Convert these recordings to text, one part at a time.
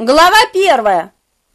Глава 1.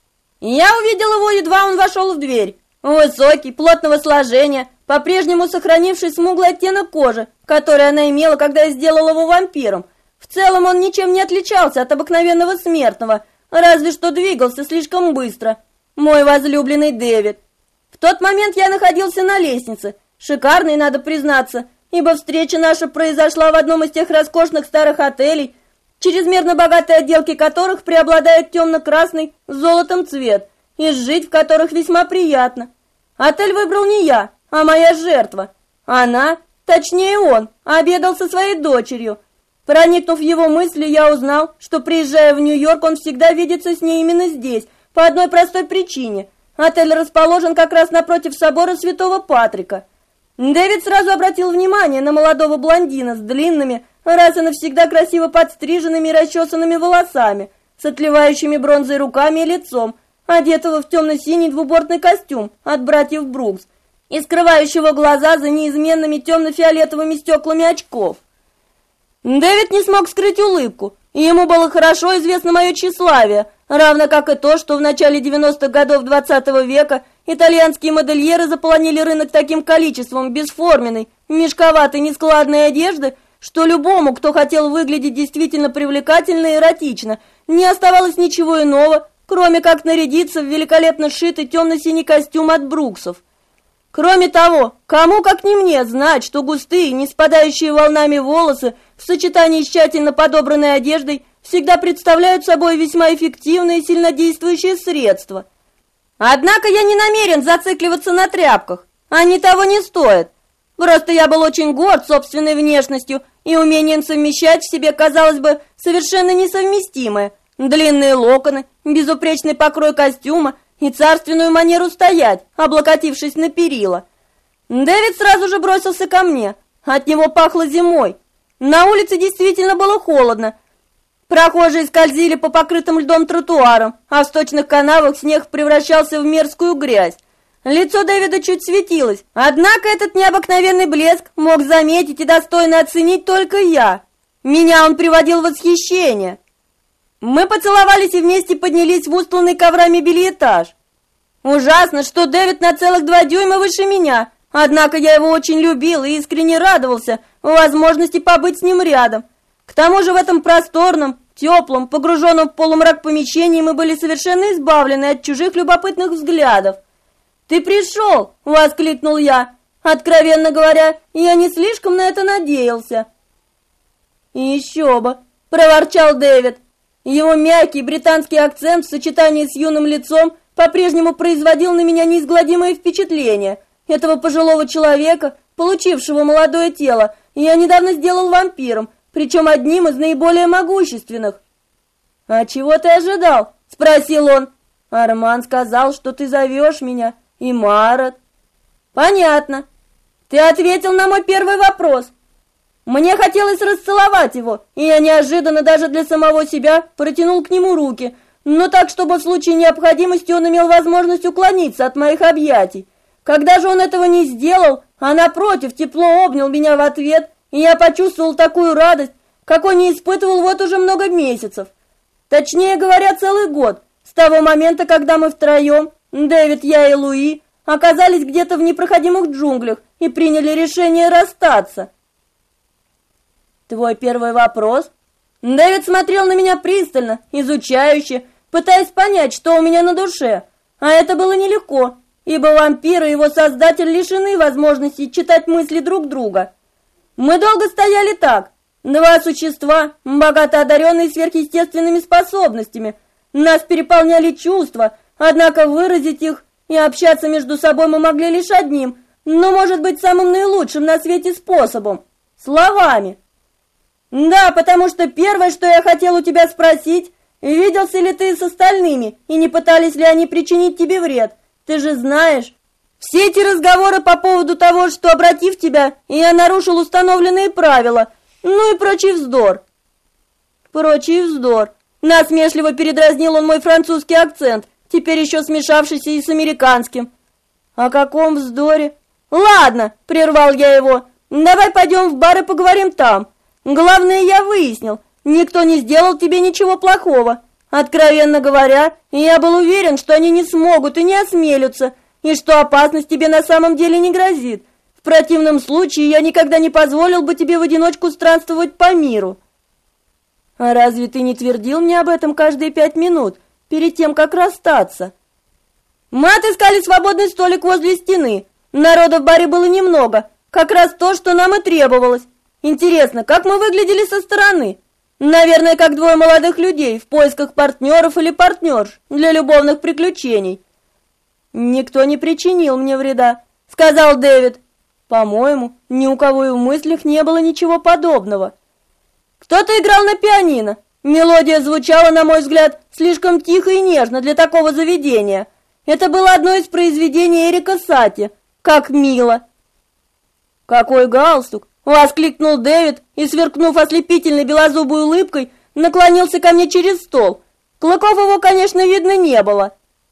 Я увидел его, едва он вошел в дверь. Высокий, плотного сложения, по-прежнему сохранивший смуглый оттенок кожи, который она имела, когда я сделал его вампиром. В целом он ничем не отличался от обыкновенного смертного, разве что двигался слишком быстро. Мой возлюбленный Дэвид. В тот момент я находился на лестнице, шикарной, надо признаться, ибо встреча наша произошла в одном из тех роскошных старых отелей, чрезмерно богатые отделки которых преобладает темно-красный с золотом цвет, и жить в которых весьма приятно. Отель выбрал не я, а моя жертва. Она, точнее он, обедал со своей дочерью. Проникнув в его мысли, я узнал, что, приезжая в Нью-Йорк, он всегда видится с ней именно здесь, по одной простой причине. Отель расположен как раз напротив собора Святого Патрика. Дэвид сразу обратил внимание на молодого блондина с длинными, раз и навсегда красиво подстриженными и расчесанными волосами, с отливающими бронзой руками и лицом, одетого в темно-синий двубортный костюм от братьев Брукс и скрывающего глаза за неизменными темно-фиолетовыми стеклами очков. Дэвид не смог скрыть улыбку, и ему было хорошо известно мое тщеславие, равно как и то, что в начале 90-х годов 20 века итальянские модельеры заполонили рынок таким количеством бесформенной, мешковатой, нескладной одежды, что любому, кто хотел выглядеть действительно привлекательно и эротично, не оставалось ничего иного, кроме как нарядиться в великолепно сшитый темно-синий костюм от Бруксов. Кроме того, кому как не мне знать, что густые, не спадающие волнами волосы в сочетании с тщательно подобранной одеждой всегда представляют собой весьма эффективное и сильнодействующее средство. Однако я не намерен зацикливаться на тряпках, они того не стоят. Просто я был очень горд собственной внешностью и умением совмещать в себе, казалось бы, совершенно несовместимое: длинные локоны, безупречный покрой костюма и царственную манеру стоять, облокотившись на перила. Дэвид сразу же бросился ко мне. От него пахло зимой. На улице действительно было холодно. Прохожие скользили по покрытым льдом тротуарам, а в сточных канавах снег превращался в мерзкую грязь. Лицо Дэвида чуть светилось, однако этот необыкновенный блеск мог заметить и достойно оценить только я. Меня он приводил в восхищение. Мы поцеловались и вместе поднялись в устланный коврами бельэтаж. Ужасно, что Дэвид на целых 2 дюйма выше меня, однако я его очень любил и искренне радовался возможности побыть с ним рядом. К тому же в этом просторном, теплом, погруженном в полумрак помещении мы были совершенно избавлены от чужих любопытных взглядов. «Ты пришел!» — воскликнул я. Откровенно говоря, я не слишком на это надеялся. «Еще бы!» — проворчал Дэвид. Его мягкий британский акцент в сочетании с юным лицом по-прежнему производил на меня неизгладимое впечатление. Этого пожилого человека, получившего молодое тело, я недавно сделал вампиром, причем одним из наиболее могущественных. «А чего ты ожидал?» — спросил он. «Арман сказал, что ты зовешь меня, и Марат». «Понятно. Ты ответил на мой первый вопрос». Мне хотелось расцеловать его, и я неожиданно даже для самого себя протянул к нему руки, но так, чтобы в случае необходимости он имел возможность уклониться от моих объятий. Когда же он этого не сделал, а напротив тепло обнял меня в ответ, и я почувствовал такую радость, какой не испытывал вот уже много месяцев. Точнее говоря, целый год, с того момента, когда мы втроем, Дэвид, я и Луи, оказались где-то в непроходимых джунглях и приняли решение расстаться. «Твой первый вопрос?» Дэвид смотрел на меня пристально, изучающе, пытаясь понять, что у меня на душе. А это было нелегко, ибо вампир и его создатель лишены возможности читать мысли друг друга. Мы долго стояли так, 2 существа, богато одаренные сверхъестественными способностями. Нас переполняли чувства, однако выразить их и общаться между собой мы могли лишь одним, но, может быть, самым наилучшим на свете способом – словами. «Да, потому что первое, что я хотел у тебя спросить, виделся ли ты с остальными, и не пытались ли они причинить тебе вред? Ты же знаешь, все эти разговоры по поводу того, что, обратив тебя, я нарушил установленные правила, ну и прочий вздор». «Прочий вздор», — насмешливо передразнил он мой французский акцент, теперь еще смешавшийся и с американским. «О каком вздоре?» «Ладно», — прервал я его, — «давай пойдем в бар и поговорим там. Главное, я выяснил, никто не сделал тебе ничего плохого. Откровенно говоря, я был уверен, что они не смогут и не осмелятся, и что опасность тебе на самом деле не грозит. В противном случае я никогда не позволил бы тебе в одиночку странствовать по миру. А разве ты не твердил мне об этом каждые 5 минут, перед тем, как расстаться? Мы отыскали свободный столик возле стены. Народа в баре было немного, как раз то, что нам и требовалось. Интересно, как мы выглядели со стороны? Наверное, как двое молодых людей в поисках партнеров или партнерш для любовных приключений. «Никто не причинил мне вреда», — сказал Дэвид. «По-моему, ни у кого и в мыслях не было ничего подобного». Кто-то играл на пианино. Мелодия звучала, на мой взгляд, слишком тихо и нежно для такого заведения. Это было одно из произведений Эрика Сати. Как мило! «Какой галстук!» — воскликнул Дэвид и, сверкнув ослепительной белозубой улыбкой, наклонился ко мне через стол. Клыков его, конечно, видно не было.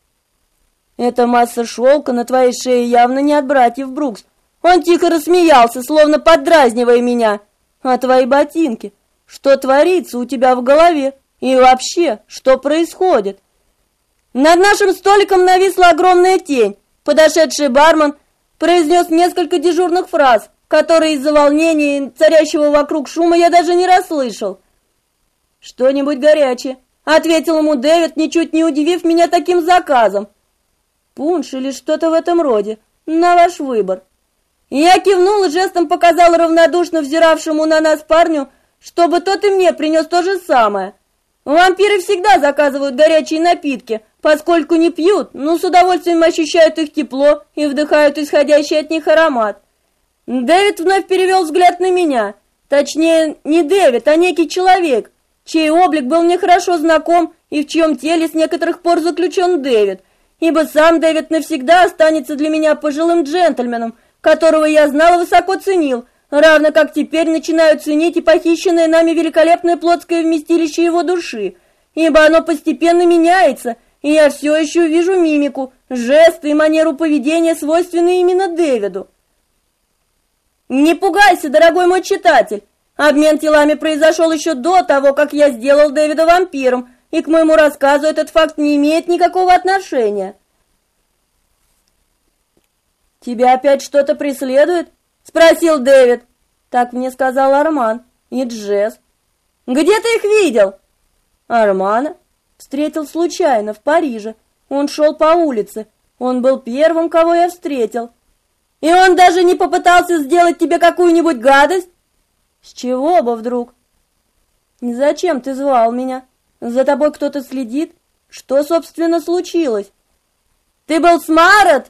«Эта масса шелка на твоей шее явно не от братьев Брукс». Он тихо рассмеялся, словно поддразнивая меня. «А твои ботинки? Что творится у тебя в голове? И вообще, что происходит?» Над нашим столиком нависла огромная тень. Подошедший бармен произнес несколько дежурных фраз, которые из-за волнения и царящего вокруг шума я даже не расслышал. «Что-нибудь горячее», — ответил ему Дэвид, ничуть не удивив меня таким заказом. «Пунш или что-то в этом роде. На ваш выбор». Я кивнул и жестом показал равнодушно взиравшему на нас парню, чтобы тот и мне принес то же самое. Вампиры всегда заказывают горячие напитки, поскольку не пьют, но с удовольствием ощущают их тепло и вдыхают исходящий от них аромат. Дэвид вновь перевел взгляд на меня. Точнее, не Дэвид, а некий человек, чей облик был мне хорошо знаком и в чьем теле с некоторых пор заключен Дэвид, ибо сам Дэвид навсегда останется для меня пожилым джентльменом, которого я знал и высоко ценил, равно как теперь начинаю ценить и похищенное нами великолепное плотское вместилище его души, ибо оно постепенно меняется, и я все еще вижу мимику, жесты и манеру поведения, свойственные именно Дэвиду. Не пугайся, дорогой мой читатель, обмен телами произошел еще до того, как я сделал Дэвида вампиром, и к моему рассказу этот факт не имеет никакого отношения. «Тебя опять что-то преследует?» — спросил Дэвид. «Так мне сказал Арман и Джесс». «Где ты их видел?» «Армана встретил случайно в Париже. Он шел по улице. Он был первым, кого я встретил». «И он даже не попытался сделать тебе какую-нибудь гадость?» «С чего бы вдруг?» «Зачем ты звал меня? За тобой кто-то следит? Что, собственно, случилось?» «Ты был с Марет?»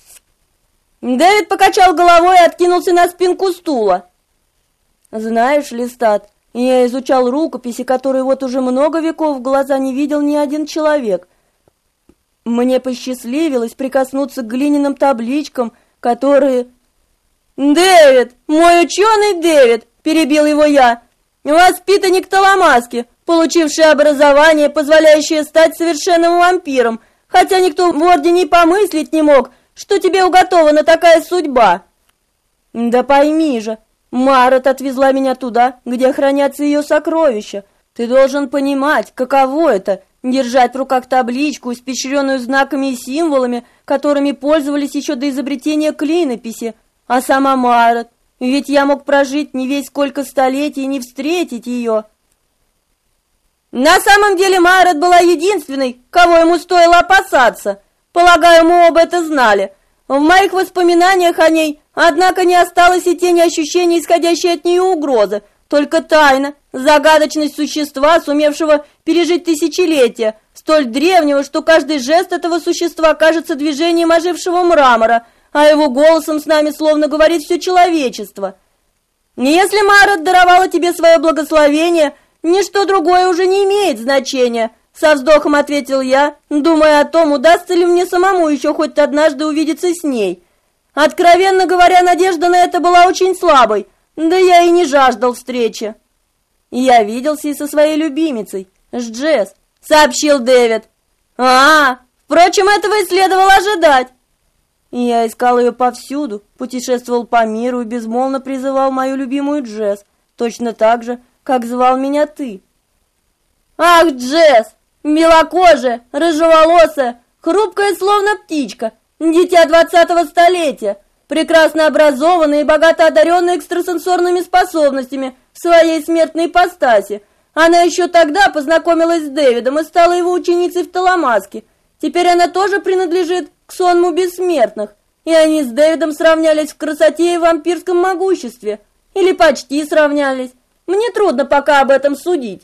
Дэвид покачал головой и откинулся на спинку стула. «Знаешь, Листат, я изучал рукописи, которые вот уже много веков в глаза не видел ни один человек. Мне посчастливилось прикоснуться к глиняным табличкам, которые...» «Дэвид, мой ученый Дэвид!» — перебил его я. «Воспитанник Таламаски, получивший образование, позволяющее стать совершенным вампиром, хотя никто в Ордене помыслить не мог, что тебе уготована такая судьба». «Да пойми же, Марет отвезла меня туда, где хранятся ее сокровища. Ты должен понимать, каково это — держать в руках табличку, испещренную знаками и символами, которыми пользовались еще до изобретения клинописи. А сама Марет, ведь я мог прожить не весь сколько столетий и не встретить ее». На самом деле Марет была единственной, кого ему стоило опасаться. Полагаю, мы оба это знали. В моих воспоминаниях о ней, однако, не осталось и тени ощущения, исходящей от нее угрозы, только тайна, загадочность существа, сумевшего пережить тысячелетия, столь древнего, что каждый жест этого существа кажется движением ожившего мрамора, а его голосом с нами словно говорит все человечество. Если Марет даровала тебе свое благословение, ничто другое уже не имеет значения. Со вздохом ответил я, думая о том, удастся ли мне самому еще хоть однажды увидеться с ней. Откровенно говоря, надежда на это была очень слабой, да я и не жаждал встречи. «Я виделся и со своей любимицей, с Джесс», — сообщил Дэвид. Впрочем, этого и следовало ожидать». Я искал ее повсюду, путешествовал по миру и безмолвно призывал мою любимую Джесс, точно так же, как звал меня ты. «Ах, Джесс! Белокожая, рыжеволосая, хрупкая, словно птичка, дитя 20-го столетия, прекрасно образованная и богато одаренная экстрасенсорными способностями в своей смертной ипостаси. Она еще тогда познакомилась с Дэвидом и стала его ученицей в Таламаске. Теперь она тоже принадлежит к сонму бессмертных, и они с Дэвидом сравнялись в красоте и вампирском могуществе. Или почти сравнялись. Мне трудно пока об этом судить.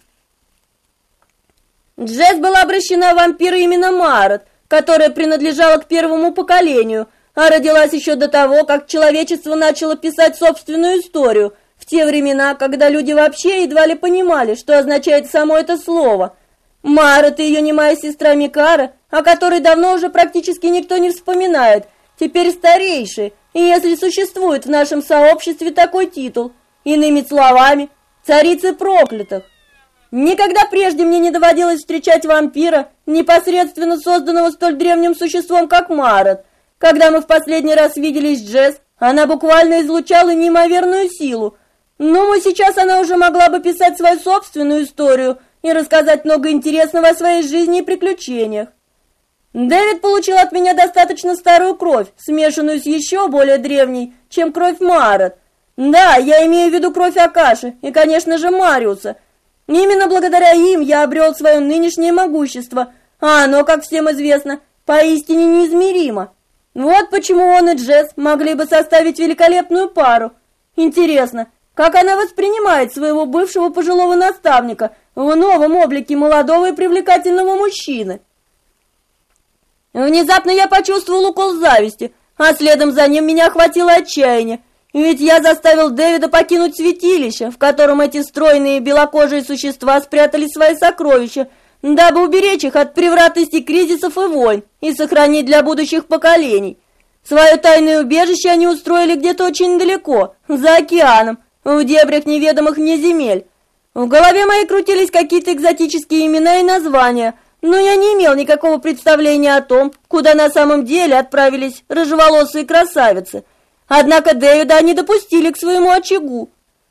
Джесс была обращена в вампира именно Марот, которая принадлежала к первому поколению, а родилась еще до того, как человечество начало писать собственную историю, в те времена, когда люди вообще едва ли понимали, что означает само это слово. Марот и ее немая сестра Микара, о которой давно уже практически никто не вспоминает, теперь старейшие, и если существует в нашем сообществе такой титул, иными словами, царицы проклятых. Никогда прежде мне не доводилось встречать вампира, непосредственно созданного столь древним существом, как Марот. Когда мы в последний раз виделись с Джесс, она буквально излучала неимоверную силу. Но сейчас она уже могла бы писать свою собственную историю и рассказать много интересного о своей жизни и приключениях. Дэвид получил от меня достаточно старую кровь, смешанную с еще более древней, чем кровь Марот. Да, я имею в виду кровь Акаши и, конечно же, Мариуса. Именно благодаря им я обрел свое нынешнее могущество, а оно, как всем известно, поистине неизмеримо. Вот почему он и Джесс могли бы составить великолепную пару. Интересно, как она воспринимает своего бывшего пожилого наставника в новом облике молодого и привлекательного мужчины? Внезапно я почувствовал укол зависти, а следом за ним меня охватило отчаяние. Ведь я заставил Дэвида покинуть святилище, в котором эти стройные белокожие существа спрятали свои сокровища, дабы уберечь их от превратностей, кризисов и войн и сохранить для будущих поколений. Свое тайное убежище они устроили где-то очень далеко, за океаном, в дебрях неведомых мне земель. В голове моей крутились какие-то экзотические имена и названия, но я не имел никакого представления о том, куда на самом деле отправились рыжеволосые красавицы. Однако Дэвида они допустили к своему очагу.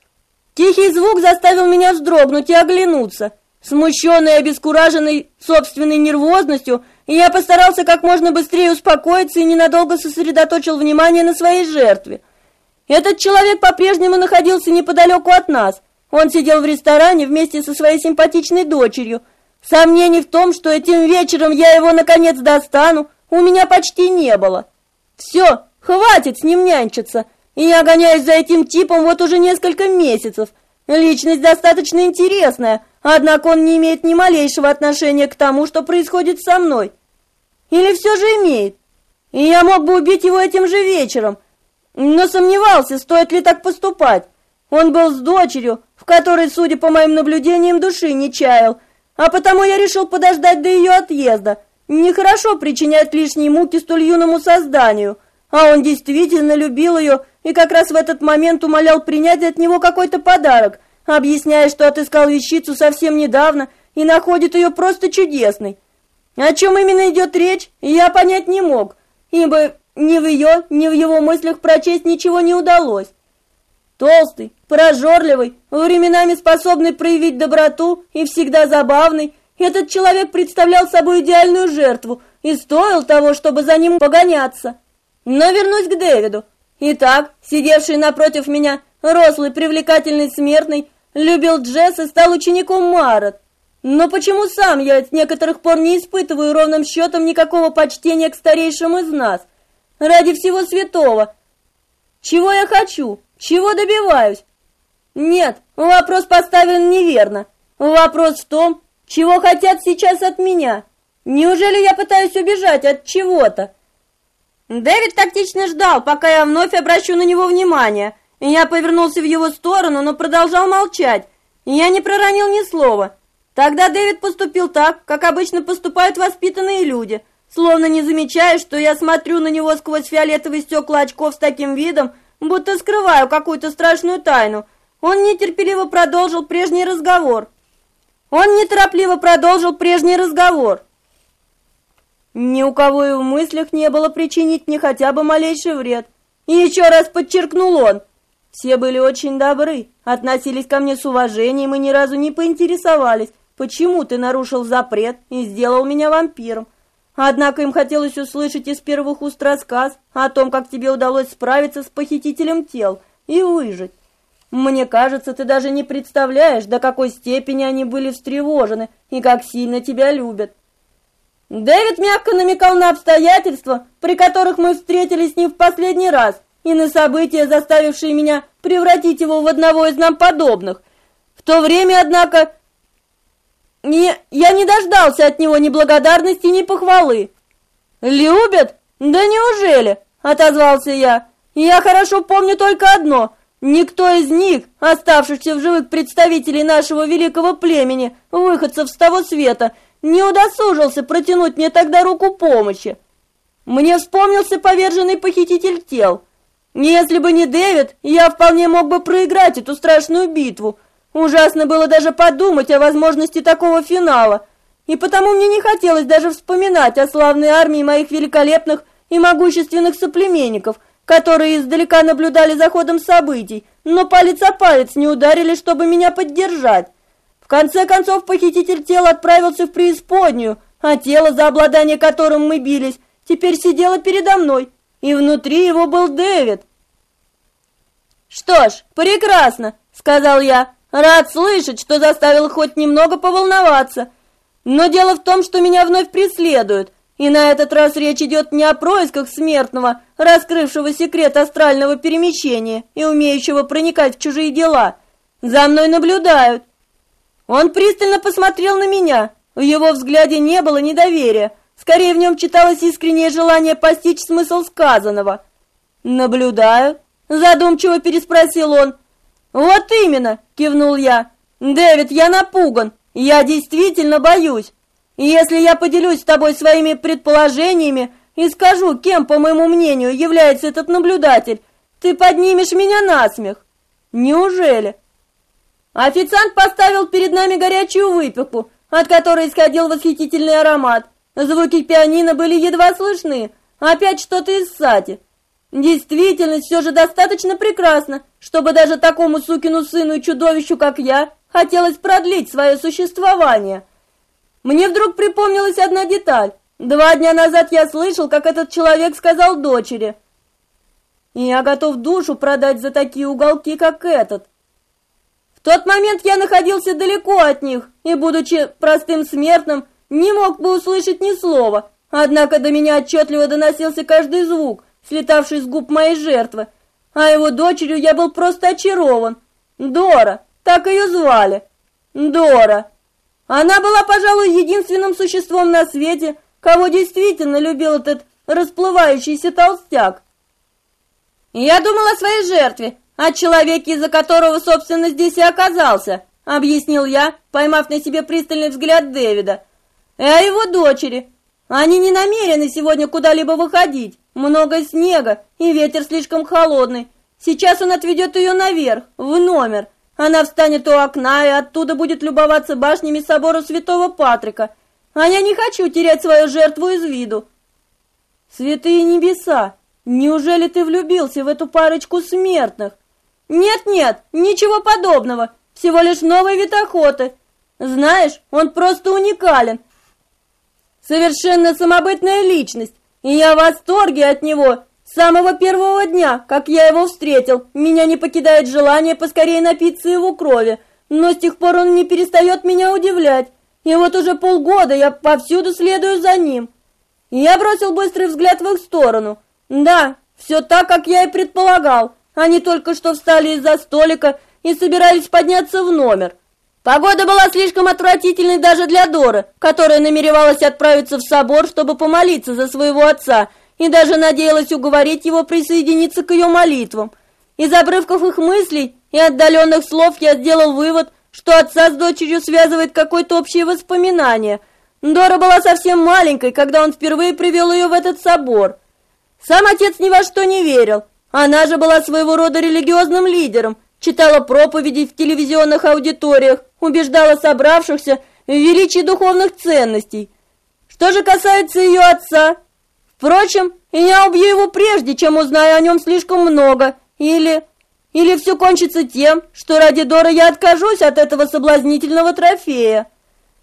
Тихий звук заставил меня вздрогнуть и оглянуться. Смущенный и обескураженный собственной нервозностью, я постарался как можно быстрее успокоиться и ненадолго сосредоточил внимание на своей жертве. Этот человек по-прежнему находился неподалеку от нас. Он сидел в ресторане вместе со своей симпатичной дочерью. Сомнений в том, что этим вечером я его наконец достану, у меня почти не было. Все. Хватит с ним нянчиться, и я гоняюсь за этим типом вот уже несколько месяцев. Личность достаточно интересная, однако он не имеет ни малейшего отношения к тому, что происходит со мной. Или все же имеет? И я мог бы убить его этим же вечером, но сомневался, стоит ли так поступать. Он был с дочерью, в которой, судя по моим наблюдениям, души не чаял, а потому я решил подождать до ее отъезда. Нехорошо причинять лишние муки столь юному созданию. А он действительно любил ее и как раз в этот момент умолял принять от него какой-то подарок, объясняя, что отыскал вещицу совсем недавно и находит ее просто чудесной. О чем именно идет речь, я понять не мог, ибо ни в ее, ни в его мыслях прочесть ничего не удалось. Толстый, прожорливый, временами способный проявить доброту и всегда забавный, этот человек представлял собой идеальную жертву и стоил того, чтобы за ним погоняться. Но вернусь к Дэвиду. Итак, сидевший напротив меня, рослый, привлекательный смертный, любил Джесс и стал учеником Марот. Но почему сам я с некоторых пор не испытываю ровным счетом никакого почтения к старейшим из нас? Ради всего святого. Чего я хочу? Чего добиваюсь? Нет, вопрос поставлен неверно. Вопрос в том, чего хотят сейчас от меня. Неужели я пытаюсь убежать от чего-то? Дэвид тактично ждал, пока я вновь обращу на него внимание. Я повернулся в его сторону, но продолжал молчать. Я не проронил ни слова. Тогда Дэвид поступил так, как обычно поступают воспитанные люди, словно не замечая, что я смотрю на него сквозь фиолетовые стекла очков с таким видом, будто скрываю какую-то страшную тайну. Он неторопливо продолжил прежний разговор. Ни у кого и в мыслях не было причинить мне хотя бы малейший вред. И еще раз подчеркнул он. Все были очень добры, относились ко мне с уважением и ни разу не поинтересовались, почему ты нарушил запрет и сделал меня вампиром. Однако им хотелось услышать из первых уст рассказ о том, как тебе удалось справиться с похитителем тел и выжить. Мне кажется, ты даже не представляешь, до какой степени они были встревожены и как сильно тебя любят. Дэвид мягко намекал на обстоятельства, при которых мы встретились с ним в последний раз, и на события, заставившие меня превратить его в одного из нам подобных. В то время, однако, я не дождался от него ни благодарности, ни похвалы. «Любят? Да неужели?» — отозвался я. «Я хорошо помню только одно. Никто из них, оставшихся в живых представителей нашего великого племени, выходцев с того света, не удосужился протянуть мне тогда руку помощи. Мне вспомнился поверженный похититель тел. Если бы не Дэвид, я вполне мог бы проиграть эту страшную битву. Ужасно было даже подумать о возможности такого финала, и потому мне не хотелось даже вспоминать о славной армии моих великолепных и могущественных соплеменников, которые издалека наблюдали за ходом событий, но палец о палец не ударили, чтобы меня поддержать. В конце концов, похититель тела отправился в преисподнюю, а тело, за обладание которым мы бились, теперь сидело передо мной, и внутри его был Дэвид. «Что ж, прекрасно», — сказал я, — «рад слышать, что заставил хоть немного поволноваться. Но дело в том, что меня вновь преследуют, и на этот раз речь идет не о происках смертного, раскрывшего секрет астрального перемещения и умеющего проникать в чужие дела. За мной наблюдают». Он пристально посмотрел на меня. В его взгляде не было недоверия. Скорее, в нем читалось искреннее желание постичь смысл сказанного. «Наблюдают?» — задумчиво переспросил он. «Вот именно!» — кивнул я. «Дэвид, я напуган. Я действительно боюсь. Если я поделюсь с тобой своими предположениями и скажу, кем, по моему мнению, является этот наблюдатель, ты поднимешь меня на смех. Неужели?» Официант поставил перед нами горячую выпивку, от которой исходил восхитительный аромат. Звуки пианино были едва слышны, опять что-то из Сати. Действительность все же достаточно прекрасна, чтобы даже такому сукину сыну и чудовищу, как я, хотелось продлить свое существование. Мне вдруг припомнилась одна деталь. 2 дня назад я слышал, как этот человек сказал дочери: «Я готов душу продать за такие уголки, как этот». В тот момент я находился далеко от них и, будучи простым смертным, не мог бы услышать ни слова, однако до меня отчетливо доносился каждый звук, слетавший с губ моей жертвы, а его дочерью я был просто очарован. Дора, так ее звали. Дора. Она была, пожалуй, единственным существом на свете, кого действительно любил этот расплывающийся толстяк. Я думал о своей жертве, о человеке, из-за которого, собственно, здесь и оказался, объяснил я, поймав на себе пристальный взгляд Дэвида. И о его дочери. Они не намерены сегодня куда-либо выходить. Много снега, и ветер слишком холодный. Сейчас он отведет ее наверх, в номер. Она встанет у окна и оттуда будет любоваться башнями собора Святого Патрика. А я не хочу терять свою жертву из виду. Святые небеса, неужели ты влюбился в эту парочку смертных? Нет-нет, ничего подобного, всего лишь новый вид охоты. Знаешь, он просто уникален. Совершенно самобытная личность, и я в восторге от него. С самого первого дня, как я его встретил, меня не покидает желание поскорее напиться его крови, но с тех пор он не перестает меня удивлять, и вот уже полгода я повсюду следую за ним. Я бросил быстрый взгляд в их сторону. Да, все так, как я и предполагал. Они только что встали из-за столика и собирались подняться в номер. Погода была слишком отвратительной даже для Доры, которая намеревалась отправиться в собор, чтобы помолиться за своего отца, и даже надеялась уговорить его присоединиться к ее молитвам. Из обрывков их мыслей и отдаленных слов я сделал вывод, что отца с дочерью связывает какое-то общее воспоминание. Дора была совсем маленькой, когда он впервые привел ее в этот собор. Сам отец ни во что не верил. Она же была своего рода религиозным лидером, читала проповеди в телевизионных аудиториях, убеждала собравшихся в величии духовных ценностей. Что же касается ее отца, впрочем, я убью его прежде, чем узнаю о нем слишком много, или все кончится тем, что ради Доры я откажусь от этого соблазнительного трофея.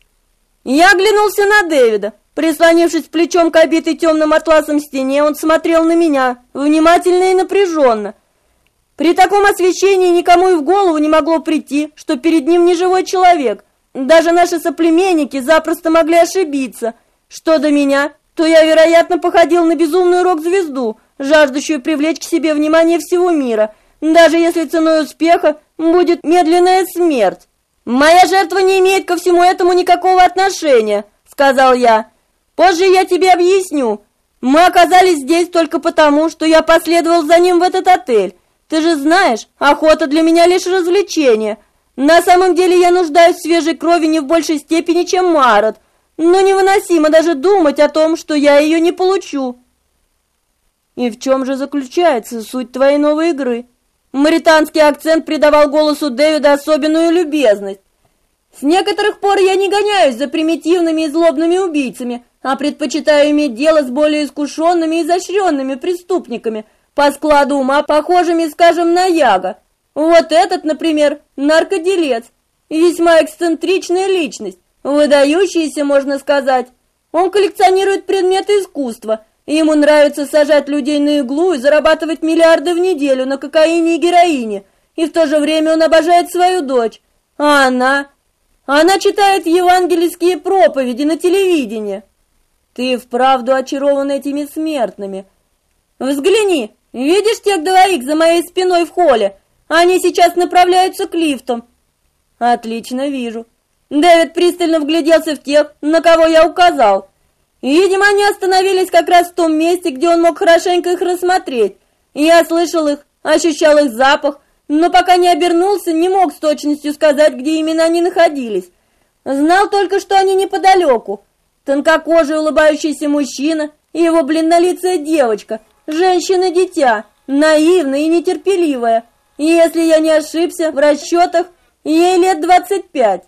Я оглянулся на Дэвида. Прислонившись плечом к обитой темным атласом стене, он смотрел на меня, внимательно и напряженно. При таком освещении никому и в голову не могло прийти, что перед ним не живой человек. Даже наши соплеменники запросто могли ошибиться. Что до меня, то я, вероятно, походил на безумную рок-звезду, жаждущую привлечь к себе внимание всего мира, даже если ценой успеха будет медленная смерть. «Моя жертва не имеет ко всему этому никакого отношения», — сказал я. «Позже я тебе объясню. Мы оказались здесь только потому, что я последовал за ним в этот отель. Ты же знаешь, охота для меня лишь развлечение. На самом деле я нуждаюсь в свежей крови не в большей степени, чем Марот, но невыносимо даже думать о том, что я ее не получу». «И в чем же заключается суть твоей новой игры?» Моританский акцент придавал голосу Дэвида особенную любезность. «С некоторых пор я не гоняюсь за примитивными и злобными убийцами, а предпочитаю иметь дело с более искушенными и изощренными преступниками, по складу ума похожими, скажем, на Яга. Вот этот, например, наркоделец, весьма эксцентричная личность, выдающаяся, можно сказать. Он коллекционирует предметы искусства, и ему нравится сажать людей на иглу и зарабатывать миллиарды в неделю на кокаине и героине, и в то же время он обожает свою дочь. А она читает евангельские проповеди на телевидении. Ты вправду очарован этими смертными. Взгляни, видишь тех двоих за моей спиной в холле? Они сейчас направляются к лифтам». «Отлично вижу». Дэвид пристально вгляделся в тех, на кого я указал. Видимо, они остановились как раз в том месте, где он мог хорошенько их рассмотреть. Я слышал их, ощущал их запах, но пока не обернулся, не мог с точностью сказать, где именно они находились. Знал только, что они неподалеку. Тонкокожий улыбающийся мужчина и его бледнолицая девочка, женщина-дитя, наивная и нетерпеливая. И если я не ошибся в расчетах, ей лет 25.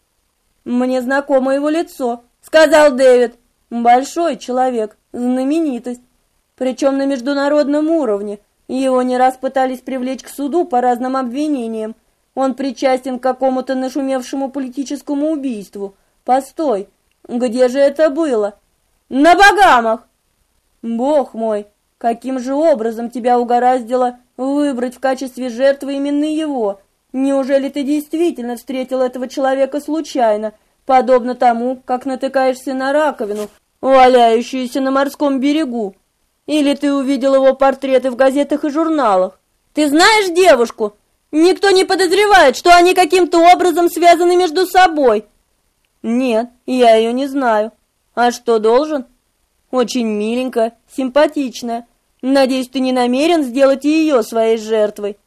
«Мне знакомо его лицо», — сказал Дэвид. «Большой человек, знаменитость, причем на международном уровне. Его не раз пытались привлечь к суду по разным обвинениям. Он причастен к какому-то нашумевшему политическому убийству. Постой, где же это было?» «На Багамах!» «Бог мой, каким же образом тебя угораздило выбрать в качестве жертвы именно его? Неужели ты действительно встретил этого человека случайно, подобно тому, как натыкаешься на раковину, валяющуюся на морском берегу? Или ты увидел его портреты в газетах и журналах? Ты знаешь девушку? Никто не подозревает, что они каким-то образом связаны между собой». «Нет, я ее не знаю. А что должен?» «Очень миленькая, симпатичная. Надеюсь, ты не намерен сделать ее своей жертвой».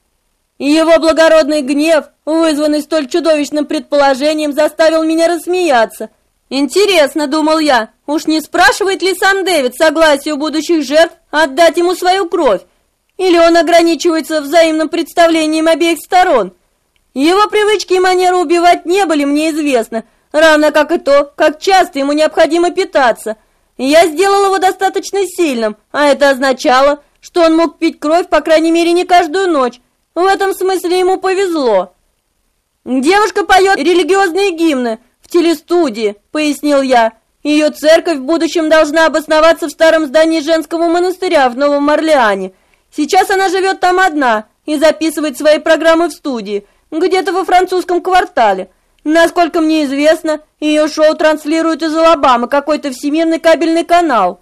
Его благородный гнев, вызванный столь чудовищным предположением, заставил меня рассмеяться. «Интересно, — думал я, — уж не спрашивает ли сам Дэвид согласия у будущих жертв отдать ему свою кровь? Или он ограничивается взаимным представлением обеих сторон? Его привычки и манера убивать не были мне известны, равно как и то, как часто ему необходимо питаться. Я сделал его достаточно сильным, а это означало, что он мог пить кровь, по крайней мере, не каждую ночь. В этом смысле ему повезло. «Девушка поет религиозные гимны в телестудии», — пояснил я. «Ее церковь в будущем должна обосноваться в старом здании женского монастыря в Новом Орлеане. Сейчас она живет там одна и записывает свои программы в студии, где-то во французском квартале. Насколько мне известно, ее шоу транслирует из Алабамы какой-то всемирный кабельный канал».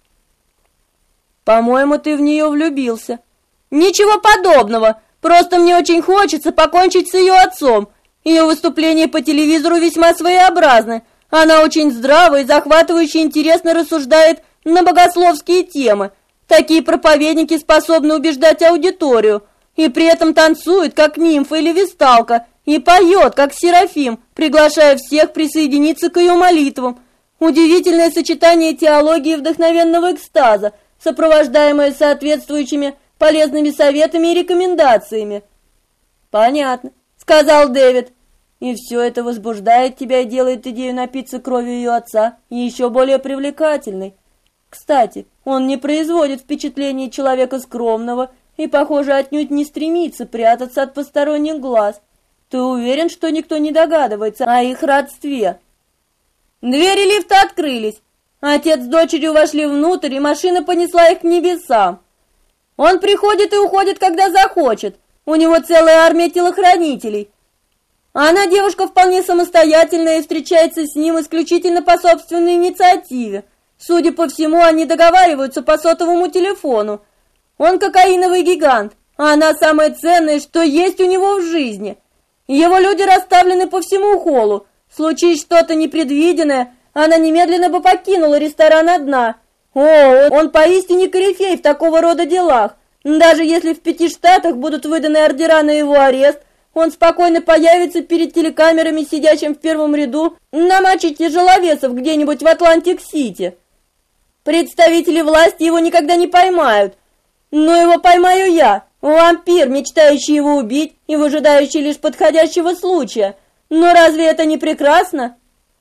«По-моему, ты в нее влюбился». «Ничего подобного. Просто мне очень хочется покончить с ее отцом. Ее выступления по телевизору весьма своеобразны. Она очень здраво и захватывающе интересно рассуждает на богословские темы. Такие проповедники способны убеждать аудиторию. И при этом танцует, как нимфа или весталка, и поет, как серафим, приглашая всех присоединиться к ее молитвам. Удивительное сочетание теологии и вдохновенного экстаза, сопровождаемое соответствующими полезными советами и рекомендациями». «Понятно», — сказал Дэвид. «И все это возбуждает тебя и делает идею напиться кровью ее отца еще более привлекательной. Кстати, он не производит впечатления человека скромного и, похоже, отнюдь не стремится прятаться от посторонних глаз. Ты уверен, что никто не догадывается о их родстве?» Двери лифта открылись. Отец с дочерью вошли внутрь, и машина понесла их к небесам. Он приходит и уходит, когда захочет. У него целая армия телохранителей. Она девушка вполне самостоятельная и встречается с ним исключительно по собственной инициативе. Судя по всему, они договариваются по сотовому телефону. Он кокаиновый гигант, а она самое ценное, что есть у него в жизни. Его люди расставлены по всему холлу. Случись что-то непредвиденное, она немедленно бы покинула ресторан одна. О, он поистине корифей в такого рода делах. Даже если в 5 штатах будут выданы ордера на его арест, он спокойно появится перед телекамерами, сидящим в первом ряду, на матче тяжеловесов где-нибудь в Атлантик-Сити. Представители власти его никогда не поймают, но его поймаю я, вампир, мечтающий его убить и выжидающий лишь подходящего случая. Но разве это не прекрасно?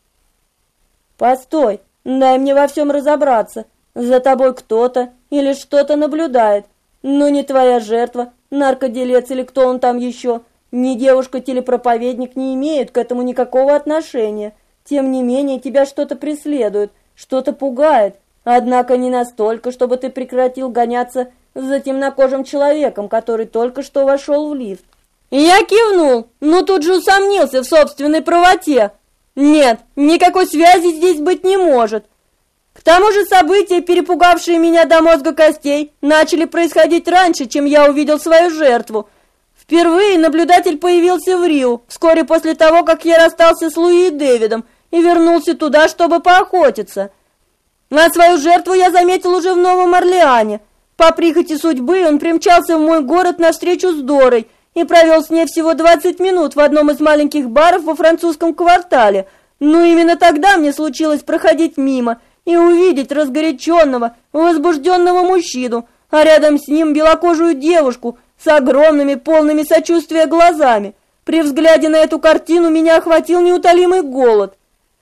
Постой, дай мне во всем разобраться. За тобой кто-то или что-то наблюдает. Но не твоя жертва, наркоделец или кто он там еще, ни девушка-телепроповедник не имеют к этому никакого отношения. Тем не менее, тебя что-то преследует, что-то пугает. Однако не настолько, чтобы ты прекратил гоняться за темнокожим человеком, который только что вошел в лифт. И я кивнул, но тут же усомнился в собственной правоте. Нет, никакой связи здесь быть не может. К тому же события, перепугавшие меня до мозга костей, начали происходить раньше, чем я увидел свою жертву. Впервые наблюдатель появился в Рио, вскоре после того, как я расстался с Луи и Дэвидом и вернулся туда, чтобы поохотиться. А свою жертву я заметил уже в Новом Орлеане. По прихоти судьбы он примчался в мой город на встречу с Дорой и провел с ней всего 20 минут в одном из маленьких баров во французском квартале. Но именно тогда мне случилось проходить мимо и увидеть разгоряченного, возбужденного мужчину, а рядом с ним белокожую девушку с огромными, полными сочувствия глазами. При взгляде на эту картину меня охватил неутолимый голод.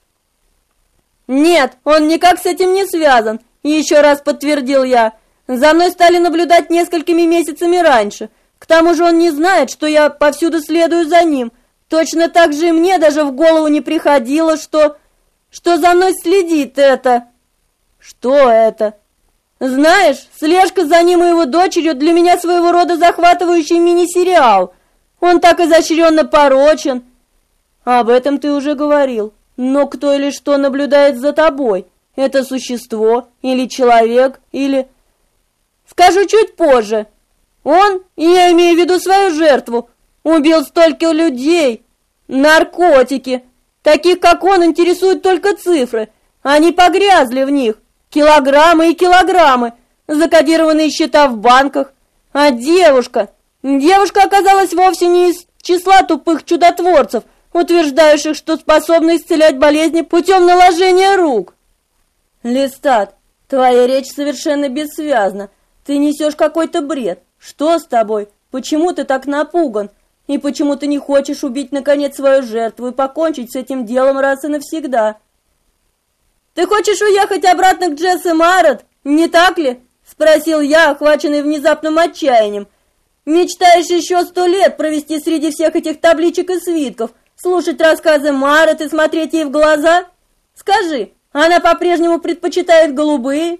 «Нет, он никак с этим не связан», — еще раз подтвердил я. «За мной стали наблюдать несколькими месяцами раньше. К тому же он не знает, что я повсюду следую за ним. Точно так же и мне даже в голову не приходило, что за мной следит это». «Что это?» «Знаешь, слежка за ним и его дочерью для меня своего рода захватывающий мини-сериал. Он так изощренно порочен». «Об этом ты уже говорил. Но кто или что наблюдает за тобой? Это существо или человек, или...» «Скажу чуть позже. Он, и я имею в виду свою жертву, убил столько людей. Наркотики. Таких, как он, интересуют только цифры. Они погрязли в них. Килограммы и килограммы. Закодированные счета в банках. А девушка оказалась вовсе не из числа тупых чудотворцев, утверждающих, что способны исцелять болезни путем наложения рук». «Листат, твоя речь совершенно бессвязна. Ты несешь какой-то бред. Что с тобой? Почему ты так напуган? И почему ты не хочешь убить, наконец, свою жертву и покончить с этим делом раз и навсегда?» «Ты хочешь уехать обратно к Джесс и Марет, не так ли?» — спросил я, охваченный внезапным отчаянием. «Мечтаешь еще 100 лет провести среди всех этих табличек и свитков, слушать рассказы Марет и смотреть ей в глаза? Скажи, она по-прежнему предпочитает голубые?»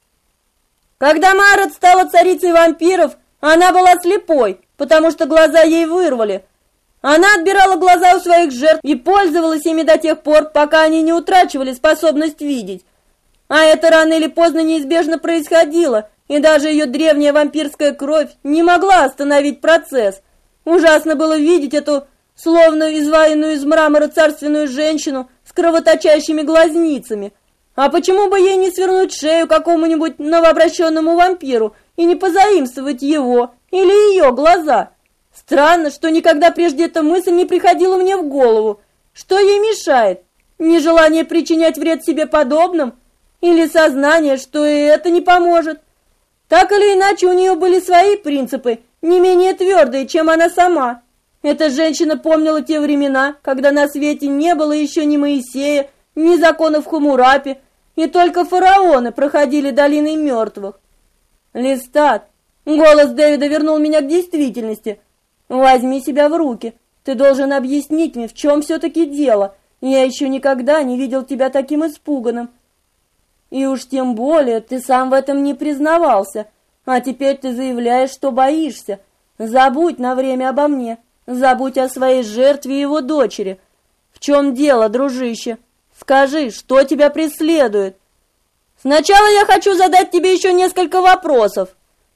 Когда Марет стала царицей вампиров, она была слепой, потому что глаза ей вырвали. Она отбирала глаза у своих жертв и пользовалась ими до тех пор, пока они не утрачивали способность видеть. А это рано или поздно неизбежно происходило, и даже ее древняя вампирская кровь не могла остановить процесс. Ужасно было видеть эту, словно изваянную из мрамора царственную женщину с кровоточащими глазницами. А почему бы ей не свернуть шею какому-нибудь новообращенному вампиру и не позаимствовать его или ее глаза? Странно, что никогда прежде эта мысль не приходила мне в голову. Что ей мешает? Нежелание причинять вред себе подобным? Или сознание, что и это не поможет? Так или иначе, у нее были свои принципы, не менее твердые, чем она сама. Эта женщина помнила те времена, когда на свете не было еще ни Моисея, ни законов Хаммурапи, и только фараоны проходили долиной мертвых. «Листат!» Голос Дэвида вернул меня к действительности. «Возьми себя в руки. Ты должен объяснить мне, в чем все-таки дело. Я еще никогда не видел тебя таким испуганным. И уж тем более ты сам в этом не признавался. А теперь ты заявляешь, что боишься. Забудь на время обо мне. Забудь о своей жертве и его дочери. В чем дело, дружище? Скажи, что тебя преследует? Сначала я хочу задать тебе еще несколько вопросов.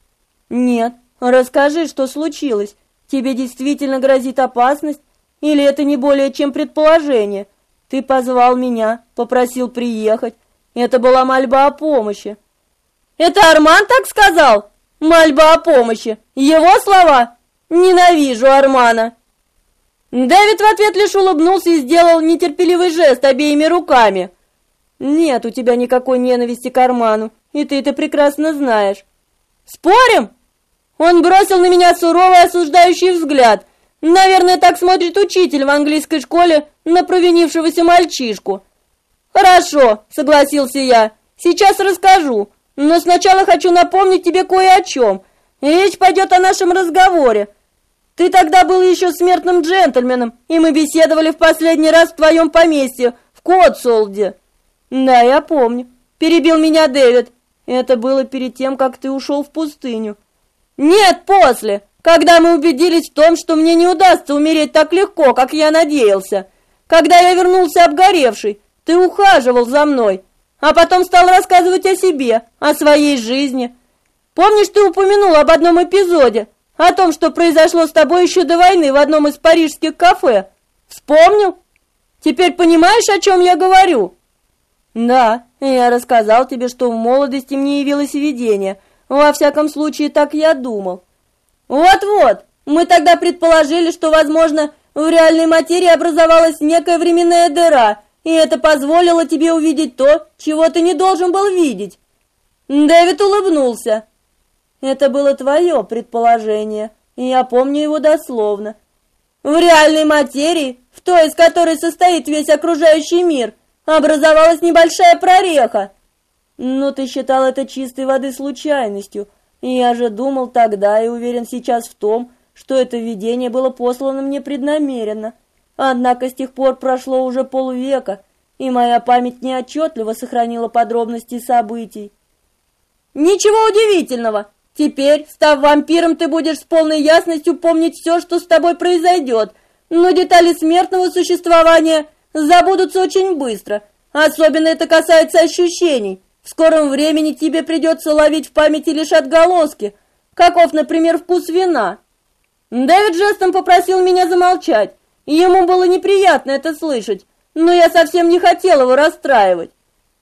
Нет, расскажи, что случилось. Тебе действительно грозит опасность? Или это не более чем предположение? Ты позвал меня, попросил приехать. Это была мольба о помощи. Это Арман так сказал? Мольба о помощи. Его слова? Ненавижу Армана. Дэвид в ответ лишь улыбнулся и сделал нетерпеливый жест обеими руками. Нет у тебя никакой ненависти к Арману, и ты это прекрасно знаешь. Спорим? Он бросил на меня суровый осуждающий взгляд. Наверное, так смотрит учитель в английской школе на провинившегося мальчишку. Хорошо, согласился я. Сейчас расскажу, но сначала хочу напомнить тебе кое о чем. Речь пойдет о нашем разговоре. Ты тогда был еще смертным джентльменом, и мы беседовали в последний раз в твоем поместье, в Котсуолде. Да, я помню. Перебил меня Дэвид. Это было перед тем, как ты ушел в пустыню. Нет, после, когда мы убедились в том, что мне не удастся умереть так легко, как я надеялся. Когда я вернулся обгоревший, ты ухаживал за мной, а потом стал рассказывать о себе, о своей жизни. Помнишь, ты упомянул об одном эпизоде, о том, что произошло с тобой еще до войны в одном из парижских кафе? Вспомнил? Теперь понимаешь, о чем я говорю? Да, я рассказал тебе, что в молодости мне явилось видение. Во всяком случае, так я думал. Вот-вот, мы тогда предположили, что, возможно, в реальной материи образовалась некая временная дыра, и это позволило тебе увидеть то, чего ты не должен был видеть. Дэвид улыбнулся. Это было твое предположение, и я помню его дословно. В реальной материи, в той, из которой состоит весь окружающий мир, образовалась небольшая прореха. Но ты считал это чистой воды случайностью, и я же думал тогда и уверен сейчас в том, что это видение было послано мне преднамеренно. Однако с тех пор прошло уже полвека, и моя память неотчетливо сохранила подробности событий. Ничего удивительного. Теперь, став вампиром, ты будешь с полной ясностью помнить все, что с тобой произойдет, но детали смертного существования забудутся очень быстро. Особенно это касается ощущений. В скором времени тебе придется ловить в памяти лишь отголоски, каков, например, вкус вина. Дэвид жестом попросил меня замолчать. Ему было неприятно это слышать, но я совсем не хотел его расстраивать.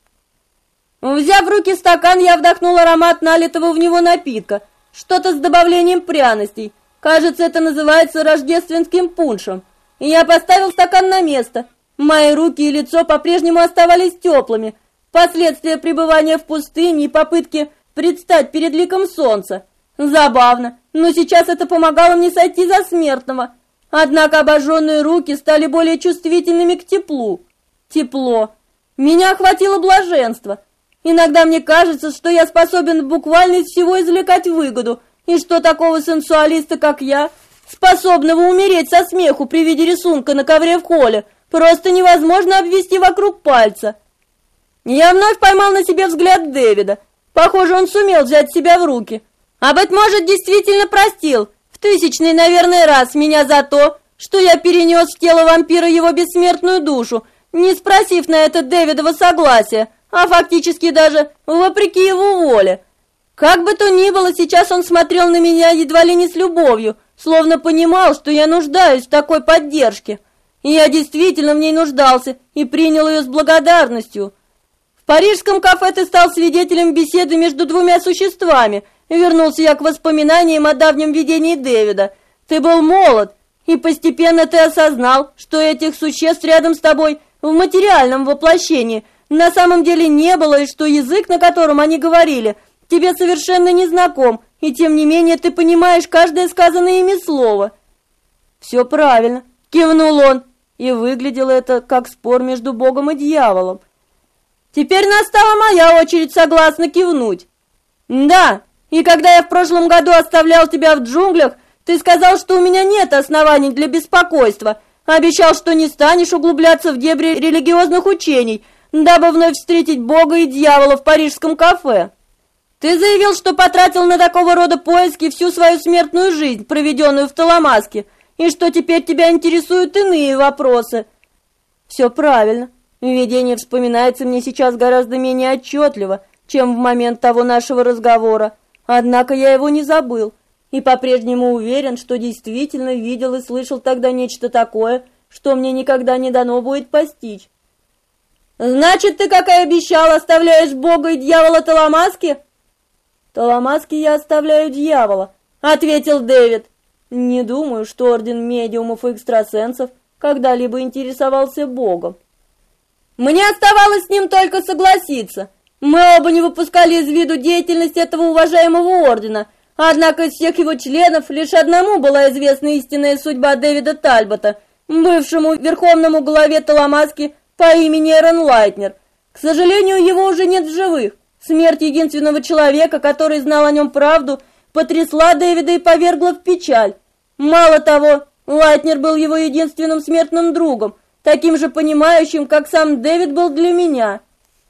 Взяв в руки стакан, я вдохнул аромат налитого в него напитка, что-то с добавлением пряностей. Кажется, это называется рождественским пуншем. И я поставил стакан на место. Мои руки и лицо по-прежнему оставались теплыми. Последствия пребывания в пустыне и попытки предстать перед ликом солнца. Забавно, но сейчас это помогало мне сойти за смертного. Однако обожженные руки стали более чувствительными к теплу. Тепло. Меня охватило блаженство. Иногда мне кажется, что я способен буквально из всего извлекать выгоду, и что такого сенсуалиста, как я, способного умереть со смеху при виде рисунка на ковре в холле, просто невозможно обвести вокруг пальца. Я вновь поймал на себе взгляд Дэвида. Похоже, он сумел взять себя в руки. А быть может, действительно простил в тысячный, наверное, раз меня за то, что я перенес в тело вампира его бессмертную душу, не спросив на это Дэвидова согласия, а фактически даже вопреки его воле. Как бы то ни было, сейчас он смотрел на меня едва ли не с любовью, словно понимал, что я нуждаюсь в такой поддержке. И я действительно в ней нуждался и принял ее с благодарностью. В парижском кафе ты стал свидетелем беседы между двумя существами. Вернулся я к воспоминаниям о давнем видении Дэвида. Ты был молод, и постепенно ты осознал, что этих существ рядом с тобой в материальном воплощении на самом деле не было, и что язык, на котором они говорили, тебе совершенно не знаком, и тем не менее ты понимаешь каждое сказанное ими слово. Все правильно, кивнул он, и выглядело это как спор между Богом и дьяволом. Теперь настала моя очередь согласно кивнуть. Да, и когда я в прошлом году оставлял тебя в джунглях, ты сказал, что у меня нет оснований для беспокойства, Обещал, что не станешь углубляться в дебри религиозных учений, дабы вновь встретить Бога и дьявола в парижском кафе. Ты заявил, что потратил на такого рода поиски всю свою смертную жизнь, проведенную в Толомаске, и что теперь тебя интересуют иные вопросы. Все правильно. Видение вспоминается мне сейчас гораздо менее отчетливо, чем в момент того нашего разговора. Однако я его не забыл и по-прежнему уверен, что действительно видел и слышал тогда нечто такое, что мне никогда не дано будет постичь. Значит, ты, как и обещал, оставляешь Бога и дьявола Толомаски? Толомаски я оставляю дьявола, ответил Дэвид. Не думаю, что орден медиумов и экстрасенсов когда-либо интересовался Богом. Мне оставалось с ним только согласиться. Мы оба не выпускали из виду деятельность этого уважаемого ордена, однако из всех его членов лишь одному была известна истинная судьба Дэвида Тальбота, бывшему верховному главе Толомаски по имени Эрон Лайтнер. К сожалению, его уже нет в живых. Смерть единственного человека, который знал о нем правду, потрясла Дэвида и повергла в печаль. Мало того, Лайтнер был его единственным смертным другом, таким же понимающим, как сам Дэвид был для меня.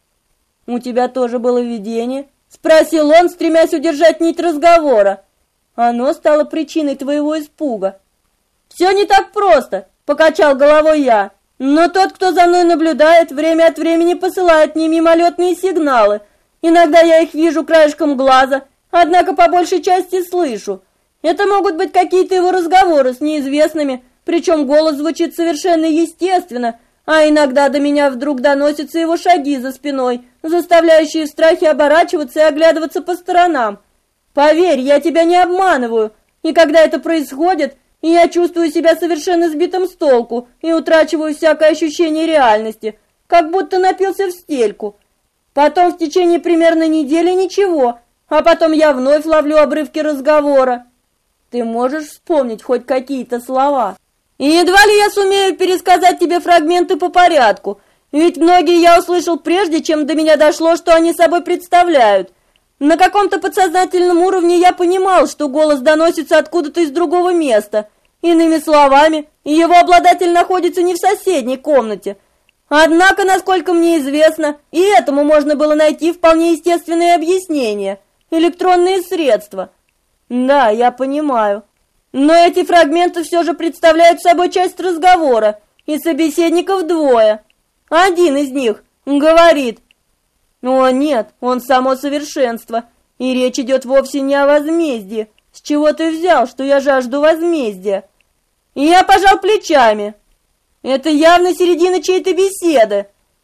«У тебя тоже было видение?» — спросил он, стремясь удержать нить разговора. «Оно стало причиной твоего испуга». «Все не так просто», — покачал головой я. «Но тот, кто за мной наблюдает, время от времени посылает мне мимолетные сигналы. Иногда я их вижу краешком глаза, однако по большей части слышу. Это могут быть какие-то его разговоры с неизвестными, причем голос звучит совершенно естественно, а иногда до меня вдруг доносятся его шаги за спиной, заставляющие в страхе оборачиваться и оглядываться по сторонам. Поверь, я тебя не обманываю, и когда это происходит, я чувствую себя совершенно сбитым с толку и утрачиваю всякое ощущение реальности, как будто напился в стельку. Потом в течение примерно недели ничего, а потом я вновь ловлю обрывки разговора. Ты можешь вспомнить хоть какие-то слова? И едва ли я сумею пересказать тебе фрагменты по порядку, ведь многие я услышал прежде, чем до меня дошло, что они собой представляют. На каком-то подсознательном уровне я понимал, что голос доносится откуда-то из другого места. Иными словами, его обладатель находится не в соседней комнате. Однако, насколько мне известно, и этому можно было найти вполне естественное объяснение – электронные средства. Да, я понимаю. Но эти фрагменты все же представляют собой часть разговора, и собеседников двое. Один из них говорит: «О нет, он само совершенство, и речь идет вовсе не о возмездии. С чего ты взял, что я жажду возмездия?» И я пожал плечами. Это явно середина чьей-то беседы.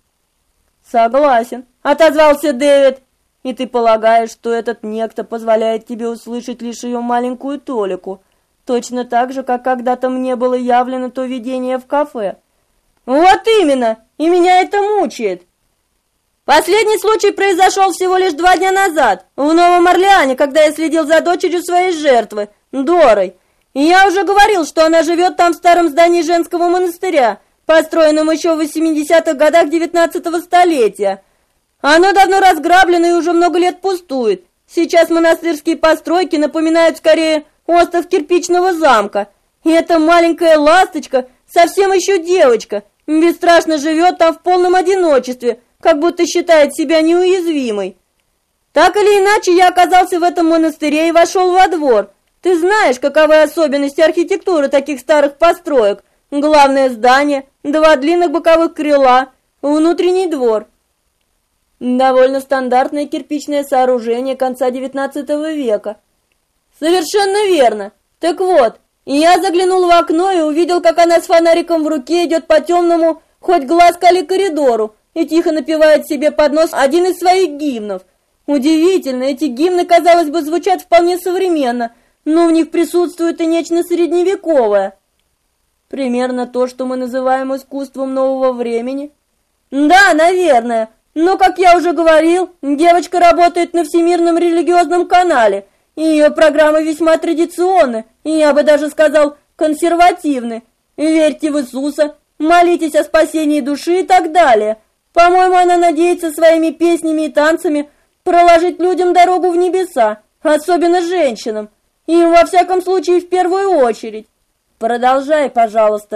Согласен, отозвался Дэвид. И ты полагаешь, что этот некто позволяет тебе услышать лишь ее маленькую толику, точно так же, как когда-то мне было явлено то видение в кафе. Вот именно, и меня это мучает. Последний случай произошел всего лишь 2 дня назад, в Новом Орлеане, когда я следил за дочерью своей жертвы, Дорой. И я уже говорил, что она живет там в старом здании женского монастыря, построенном еще в 80-х годах 19-го столетия. Оно давно разграблено и уже много лет пустует. Сейчас монастырские постройки напоминают скорее остов кирпичного замка. И эта маленькая ласточка, совсем еще девочка, бесстрашно живет там в полном одиночестве, как будто считает себя неуязвимой. Так или иначе, я оказался в этом монастыре и вошел во двор. Ты знаешь, каковы особенности архитектуры таких старых построек. Главное здание, 2 длинных боковых крыла, внутренний двор. Довольно стандартное кирпичное сооружение конца XIX века. Совершенно верно. Так вот, я заглянул в окно и увидел, как она с фонариком в руке идет по темному, хоть глаз кали коридору, и тихо напевает себе под нос один из своих гимнов. Удивительно, эти гимны, казалось бы, звучат вполне современно, но в них присутствует и нечто средневековое. Примерно то, что мы называем искусством нового времени. Да, наверное. Но, как я уже говорил, девочка работает на Всемирном религиозном канале, и ее программы весьма традиционны, и я бы даже сказал, консервативны. Верьте в Иисуса, молитесь о спасении души и так далее. По-моему, она надеется своими песнями и танцами проложить людям дорогу в небеса, особенно женщинам, им во всяком случае в первую очередь. Продолжай, пожалуйста.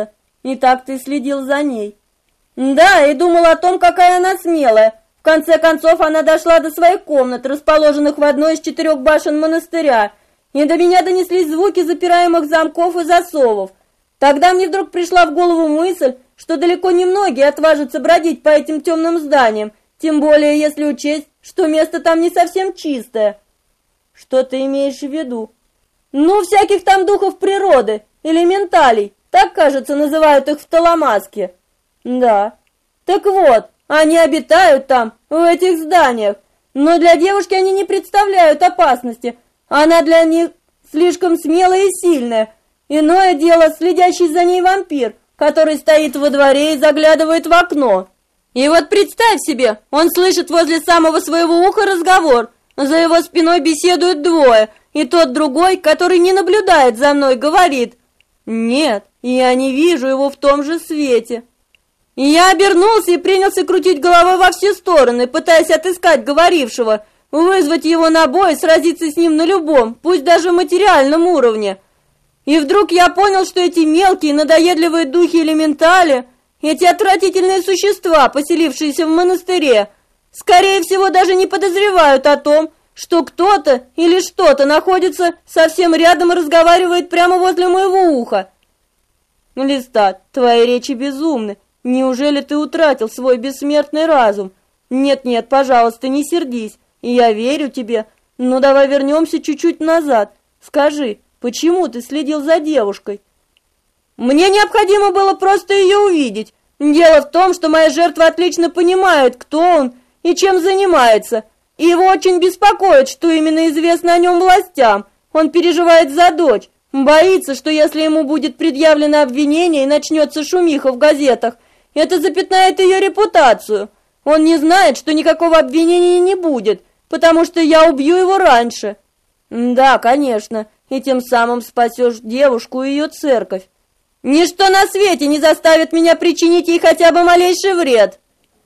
И так ты следил за ней. Да, и думал о том, какая она смелая. В конце концов, она дошла до своей комнаты, расположенных в одной из 4 башен монастыря, и до меня донеслись звуки запираемых замков и засовов. Тогда мне вдруг пришла в голову мысль, что далеко не многие отважатся бродить по этим темным зданиям, тем более если учесть, что место там не совсем чистое. Что ты имеешь в виду? Ну, всяких там духов природы, элементалей, так, кажется, называют их в Таламаске. Да. Так вот, они обитают там, в этих зданиях, но для девушки они не представляют опасности. Она для них слишком смелая и сильная. Иное дело следящий за ней вампир, который стоит во дворе и заглядывает в окно. И вот представь себе, он слышит возле самого своего уха разговор. За его спиной беседуют двое, и тот другой, который не наблюдает за мной, говорит: «Нет, я не вижу его в том же свете». И я обернулся и принялся крутить головой во все стороны, пытаясь отыскать говорившего, вызвать его на бой, сразиться с ним на любом, пусть даже материальном уровне. И вдруг я понял, что эти мелкие, надоедливые духи-элементали, эти отвратительные существа, поселившиеся в монастыре, скорее всего, даже не подозревают о том, что кто-то или что-то находится совсем рядом и разговаривает прямо возле моего уха. Листат, твои речи безумны. Неужели ты утратил свой бессмертный разум? Нет-нет, пожалуйста, не сердись. Я верю тебе. Но давай вернемся чуть-чуть назад. Скажи, почему ты следил за девушкой? Мне необходимо было просто ее увидеть. Дело в том, что моя жертва отлично понимает, кто он и чем занимается. И его очень беспокоит, что именно известно о нем властям. Он переживает за дочь. Боится, что если ему будет предъявлено обвинение и начнется шумиха в газетах, это запятнает ее репутацию. Он не знает, что никакого обвинения не будет, потому что я убью его раньше. Да, конечно, и тем самым спасешь девушку и ее церковь. Ничто на свете не заставит меня причинить ей хотя бы малейший вред.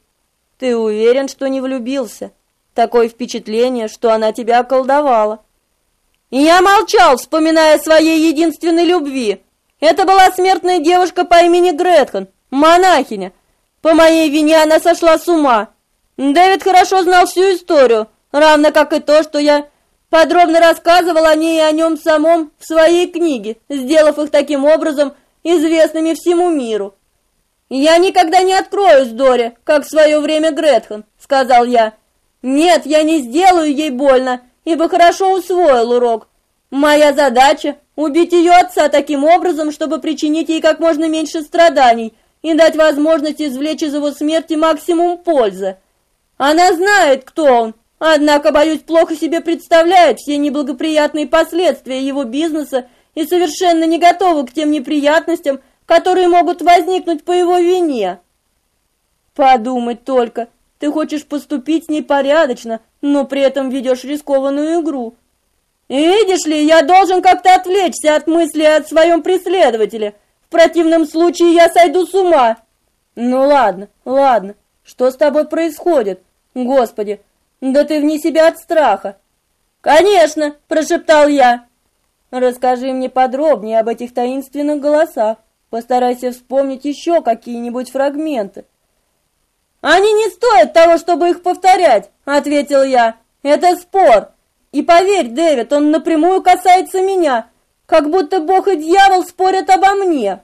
Ты уверен, что не влюбился? Такое впечатление, что она тебя околдовала. И я молчал, вспоминая о своей единственной любви. Это была смертная девушка по имени Гретхен, монахиня. По моей вине она сошла с ума. Дэвид хорошо знал всю историю, равно как и то, что я подробно рассказывал о ней и о нем самом в своей книге, сделав их таким образом известными всему миру. «Я никогда не откроюсь Доре, как в свое время Гретхен», — сказал я. «Нет, я не сделаю ей больно, ибо хорошо усвоил урок. Моя задача — убить ее отца таким образом, чтобы причинить ей как можно меньше страданий и дать возможность извлечь из его смерти максимум пользы. Она знает, кто он, однако, боюсь, плохо себе представляет все неблагоприятные последствия его бизнеса и совершенно не готова к тем неприятностям, которые могут возникнуть по его вине». «Подумать только, ты хочешь поступить с ней порядочно, но при этом ведешь рискованную игру. И видишь ли, я должен как-то отвлечься от мысли о своем преследователе. В противном случае я сойду с ума». «Ну ладно, ладно, что с тобой происходит? Господи, да ты вне себя от страха». «Конечно», — прошептал я. «Расскажи мне подробнее об этих таинственных голосах. Постарайся вспомнить еще какие-нибудь фрагменты». «Они не стоят того, чтобы их повторять», — ответил я. «Это спор. И поверь, Дэвид, он напрямую касается меня, как будто Бог и дьявол спорят обо мне».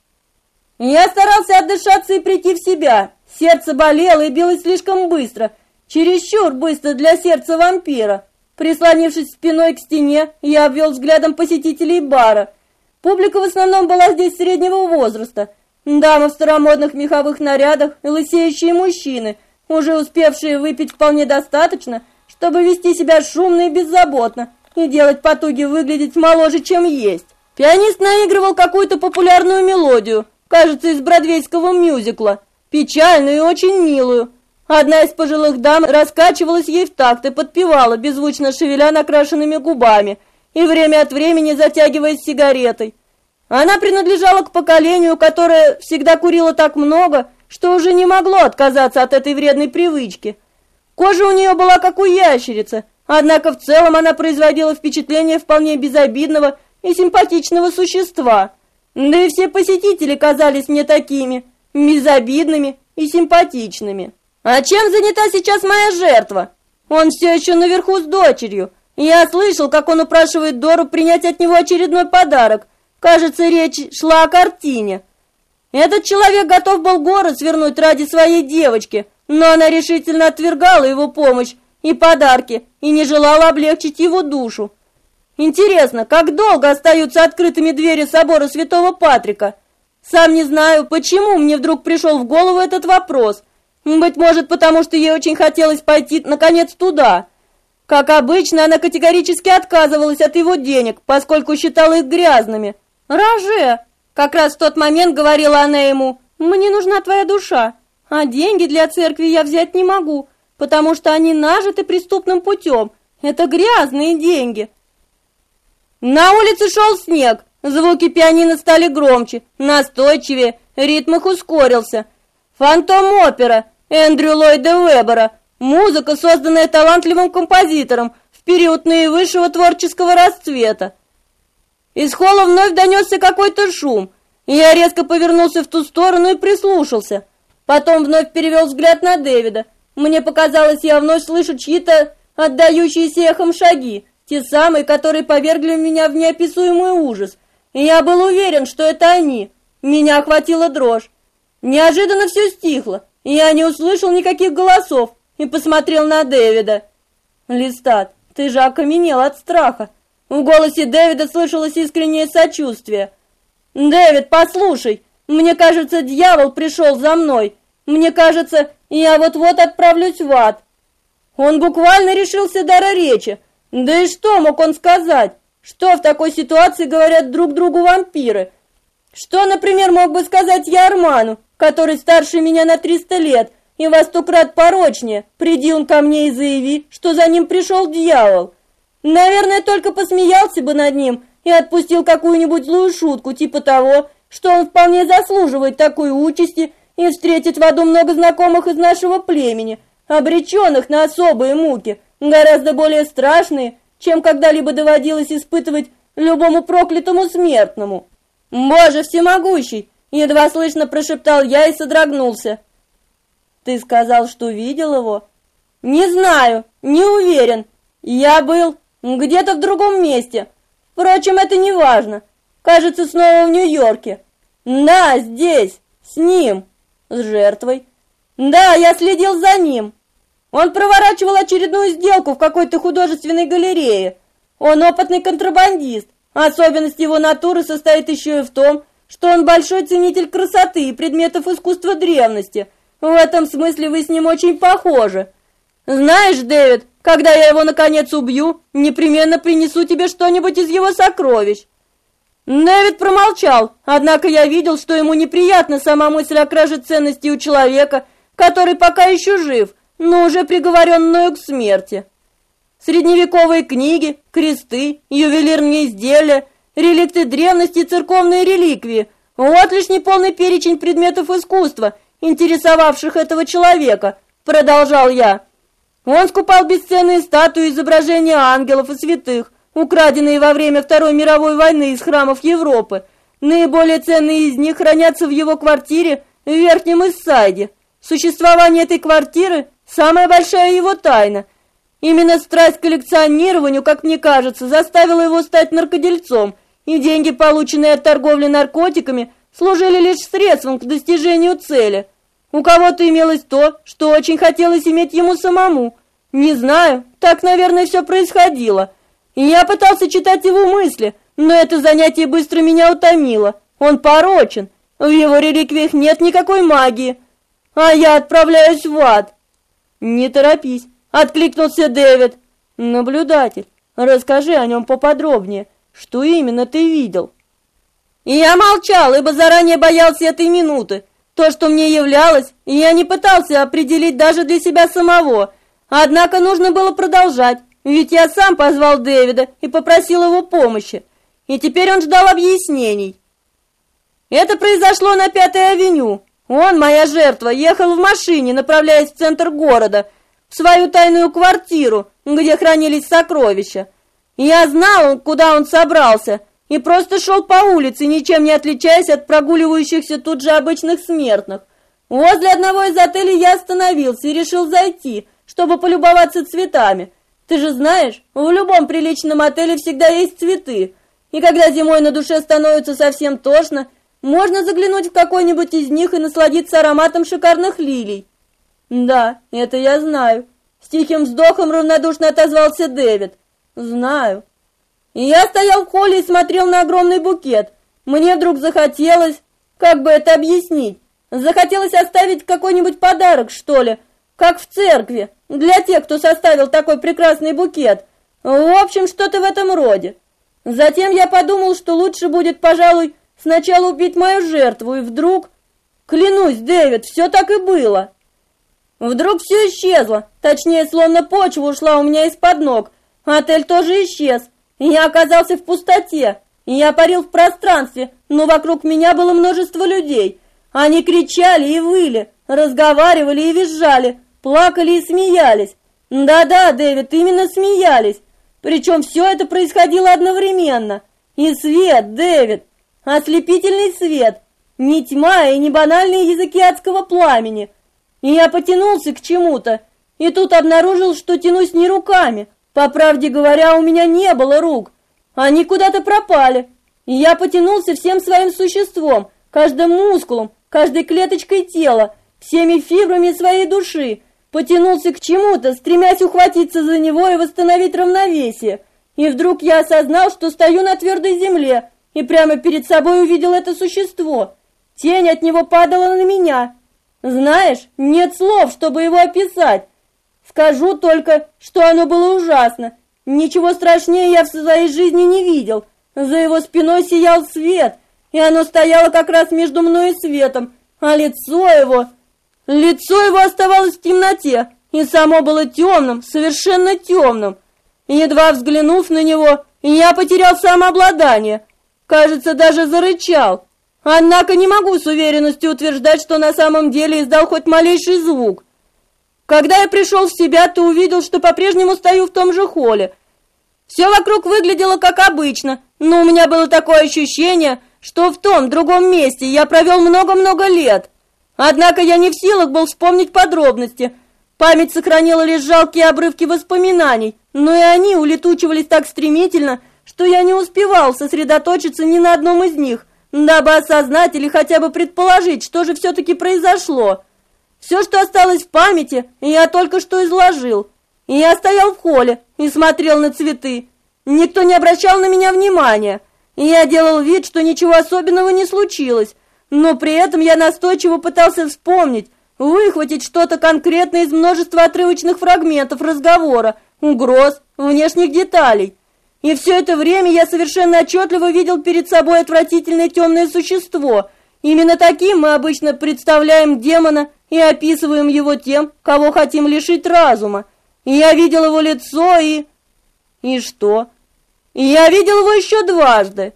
Я старался отдышаться и прийти в себя. Сердце болело и билось слишком быстро, чересчур быстро для сердца вампира. Прислонившись спиной к стене, я обвел взглядом посетителей бара. Публика в основном была здесь среднего возраста. Дамы в старомодных меховых нарядах и лысеющие мужчины, уже успевшие выпить вполне достаточно, чтобы вести себя шумно и беззаботно и делать потуги выглядеть моложе, чем есть. Пианист наигрывал какую-то популярную мелодию, кажется, из бродвейского мюзикла, печальную и очень милую. Одна из пожилых дам раскачивалась ей в такт и подпевала, беззвучно шевеля накрашенными губами и время от времени затягиваясь сигаретой. Она принадлежала к поколению, которое всегда курило так много, что уже не могло отказаться от этой вредной привычки. Кожа у нее была как у ящерицы, однако в целом она производила впечатление вполне безобидного и симпатичного существа. Да и все посетители казались мне такими, безобидными и симпатичными. А чем занята сейчас моя жертва? Он все еще наверху с дочерью. Я слышал, как он упрашивает Дору принять от него очередной подарок. Кажется, речь шла о картине. Этот человек готов был горы свернуть ради своей девочки, но она решительно отвергала его помощь и подарки и не желала облегчить его душу. Интересно, как долго остаются открытыми двери собора Святого Патрика? Сам не знаю, почему мне вдруг пришел в голову этот вопрос. Быть может, потому что ей очень хотелось пойти, наконец, туда. Как обычно, она категорически отказывалась от его денег, поскольку считала их грязными. «Роже!» — как раз в тот момент говорила она ему, «мне нужна твоя душа, а деньги для церкви я взять не могу, потому что они нажиты преступным путем. Это грязные деньги». На улице шел снег, звуки пианино стали громче, настойчивее, ритм их ускорился. Фантом-опера Эндрю Ллойда Вебера, музыка, созданная талантливым композитором в период наивысшего творческого расцвета. Из холла вновь донесся какой-то шум, и я резко повернулся в ту сторону и прислушался. Потом вновь перевел взгляд на Дэвида. Мне показалось, я вновь слышу чьи-то отдающиеся эхом шаги, те самые, которые повергли меня в неописуемый ужас. И я был уверен, что это они. Меня охватила дрожь. Неожиданно все стихло, и я не услышал никаких голосов и посмотрел на Дэвида. «Листат, ты же окаменел от страха». В голосе Дэвида слышалось искреннее сочувствие. «Дэвид, послушай, мне кажется, дьявол пришел за мной. Мне кажется, я вот-вот отправлюсь в ад». Он буквально решился дара речи. Да и что мог он сказать? Что в такой ситуации говорят друг другу вампиры? Что, например, мог бы сказать я Арману, который старше меня на 300 лет и во 100 крат порочнее? Приди он ко мне и заяви, что за ним пришел дьявол. Наверное, только посмеялся бы над ним и отпустил какую-нибудь злую шутку, типа того, что он вполне заслуживает такой участи и встретит в аду много знакомых из нашего племени, обреченных на особые муки, гораздо более страшные, чем когда-либо доводилось испытывать любому проклятому смертному. «Боже всемогущий!» — едва слышно прошептал я и содрогнулся. «Ты сказал, что видел его?» «Не знаю, не уверен. Я был где-то в другом месте. Впрочем, это не важно. Кажется, снова в Нью-Йорке. Да, здесь, с ним, с жертвой. Да, я следил за ним. Он проворачивал очередную сделку в какой-то художественной галерее. Он опытный контрабандист. Особенность его натуры состоит еще и в том, что он большой ценитель красоты и предметов искусства древности. В этом смысле вы с ним очень похожи. Знаешь, Дэвид, когда я его наконец убью, непременно принесу тебе что-нибудь из его сокровищ». Дэвид промолчал, однако я видел, что ему неприятна сама мысль о краже ценностей у человека, который пока еще жив, но уже приговорен мною к смерти. Средневековые книги, кресты, ювелирные изделия, реликты древности и церковные реликвии – вот лишь неполный перечень предметов искусства, интересовавших этого человека, продолжал я. Он скупал бесценные статуи и изображения ангелов и святых, украденные во время Второй мировой войны из храмов Европы. Наиболее ценные из них хранятся в его квартире в Верхнем Иссайде. Существование этой квартиры – самая большая его тайна. Именно страсть к коллекционированию, как мне кажется, заставила его стать наркодельцом, и деньги, полученные от торговли наркотиками, служили лишь средством к достижению цели. У кого-то имелось то, что очень хотелось иметь ему самому. Не знаю, так, наверное, все происходило. И я пытался читать его мысли, но это занятие быстро меня утомило. Он порочен, в его реликвиях нет никакой магии, а я отправляюсь в ад. «Не торопись», — откликнулся Дэвид. «Наблюдатель, расскажи о нем поподробнее. Что именно ты видел?» И я молчал, ибо заранее боялся этой минуты. То, что мне являлось, я не пытался определить даже для себя самого. Однако нужно было продолжать, ведь я сам позвал Дэвида и попросил его помощи. И теперь он ждал объяснений. Это произошло на 5-й авеню. Он, моя жертва, ехал в машине, направляясь в центр города, в свою тайную квартиру, где хранились сокровища. Я знал, куда он собрался, и просто шел по улице, ничем не отличаясь от прогуливающихся тут же обычных смертных. Возле одного из отелей я остановился и решил зайти, чтобы полюбоваться цветами. Ты же знаешь, в любом приличном отеле всегда есть цветы, и когда зимой на душе становится совсем тошно, можно заглянуть в какой-нибудь из них и насладиться ароматом шикарных лилий. Да, это я знаю. С тихим вздохом равнодушно отозвался Дэвид. Знаю. И я стоял в холле и смотрел на огромный букет. Мне вдруг захотелось, как бы это объяснить, захотелось оставить какой-нибудь подарок, что ли, как в церкви, для тех, кто составил такой прекрасный букет. В общем, что-то в этом роде. Затем я подумал, что лучше будет, пожалуй, сначала убить мою жертву, и вдруг... Клянусь, Дэвид, все так и было. Вдруг все исчезло, точнее, словно почва ушла у меня из-под ног. Отель тоже исчез, и я оказался в пустоте. И я парил в пространстве, но вокруг меня было множество людей. Они кричали и выли, разговаривали и визжали, плакали и смеялись. Да-да, Дэвид, именно смеялись. Причем все это происходило одновременно. И свет, Дэвид, ослепительный свет, не тьма и не банальные языки адского пламени. И я потянулся к чему-то, и тут обнаружил, что тянусь не руками. По правде говоря, у меня не было рук. Они куда-то пропали. И я потянулся всем своим существом, каждым мускулом, каждой клеточкой тела, всеми фибрами своей души. Потянулся к чему-то, стремясь ухватиться за него и восстановить равновесие. И вдруг я осознал, что стою на твердой земле, и прямо перед собой увидел это существо. Тень от него падала на меня. Знаешь, нет слов, чтобы его описать. Скажу только, что оно было ужасно. Ничего страшнее я в своей жизни не видел. За его спиной сиял свет, и оно стояло как раз между мной и светом, а лицо его оставалось в темноте, и само было темным, совершенно темным. И едва взглянув на него, я потерял самообладание. Кажется, даже зарычал. Однако не могу с уверенностью утверждать, что на самом деле издал хоть малейший звук. Когда я пришел в себя, то увидел, что по-прежнему стою в том же холле. Все вокруг выглядело как обычно, но у меня было такое ощущение, что в том другом месте я провел много-много лет. Однако я не в силах был вспомнить подробности. Память сохранила лишь жалкие обрывки воспоминаний, но и они улетучивались так стремительно, что я не успевал сосредоточиться ни на одном из них, дабы осознать или хотя бы предположить, что же все-таки произошло. Все, что осталось в памяти, я только что изложил. И я стоял в холле и смотрел на цветы. Никто не обращал на меня внимания. И я делал вид, что ничего особенного не случилось. Но при этом я настойчиво пытался вспомнить, выхватить что-то конкретное из множества отрывочных фрагментов разговора, угроз, внешних деталей. И все это время я совершенно отчетливо видел перед собой отвратительное темное существо. Именно таким мы обычно представляем демона и описываем его тем, кого хотим лишить разума. И я видел его лицо и... И что? И я видел его еще дважды.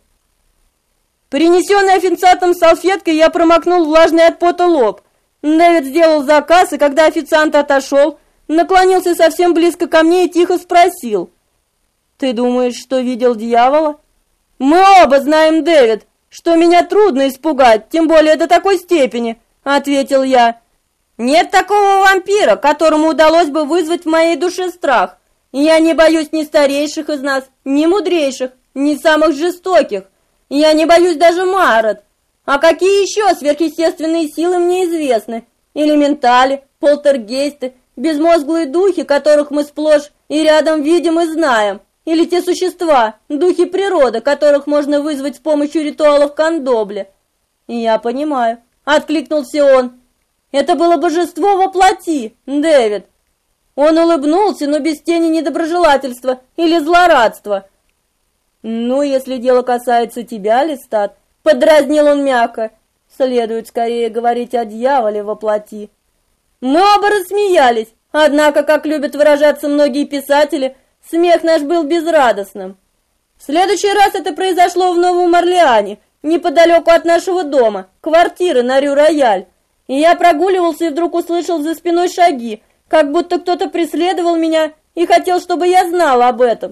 Принесенной официантом салфеткой я промокнул влажный от пота лоб. Дэвид сделал заказ, и когда официант отошел, наклонился совсем близко ко мне и тихо спросил: «Ты думаешь, что видел дьявола?» «Мы оба знаем, Дэвид, что меня трудно испугать, тем более до такой степени», — ответил я. «Нет такого вампира, которому удалось бы вызвать в моей душе страх. Я не боюсь ни старейших из нас, ни мудрейших, ни самых жестоких. Я не боюсь даже Марат. А какие еще сверхъестественные силы мне известны? Элементали, полтергейсты, безмозглые духи, которых мы сплошь и рядом видим и знаем. Или те существа, духи природы, которых можно вызвать с помощью ритуалов кандобля». «Я понимаю», — откликнулся он. «Это было божество во плоти, Дэвид». Он улыбнулся, но без тени недоброжелательства или злорадства. «Ну, если дело касается тебя, Листат», — подразнил он мягко, — «следует скорее говорить о дьяволе во плоти». Мы оба рассмеялись, однако, как любят выражаться многие писатели, смех наш был безрадостным. В следующий раз это произошло в Новом Орлеане, неподалеку от нашего дома, квартиры на Рю-Рояль. И я прогуливался и вдруг услышал за спиной шаги, как будто кто-то преследовал меня и хотел, чтобы я знал об этом.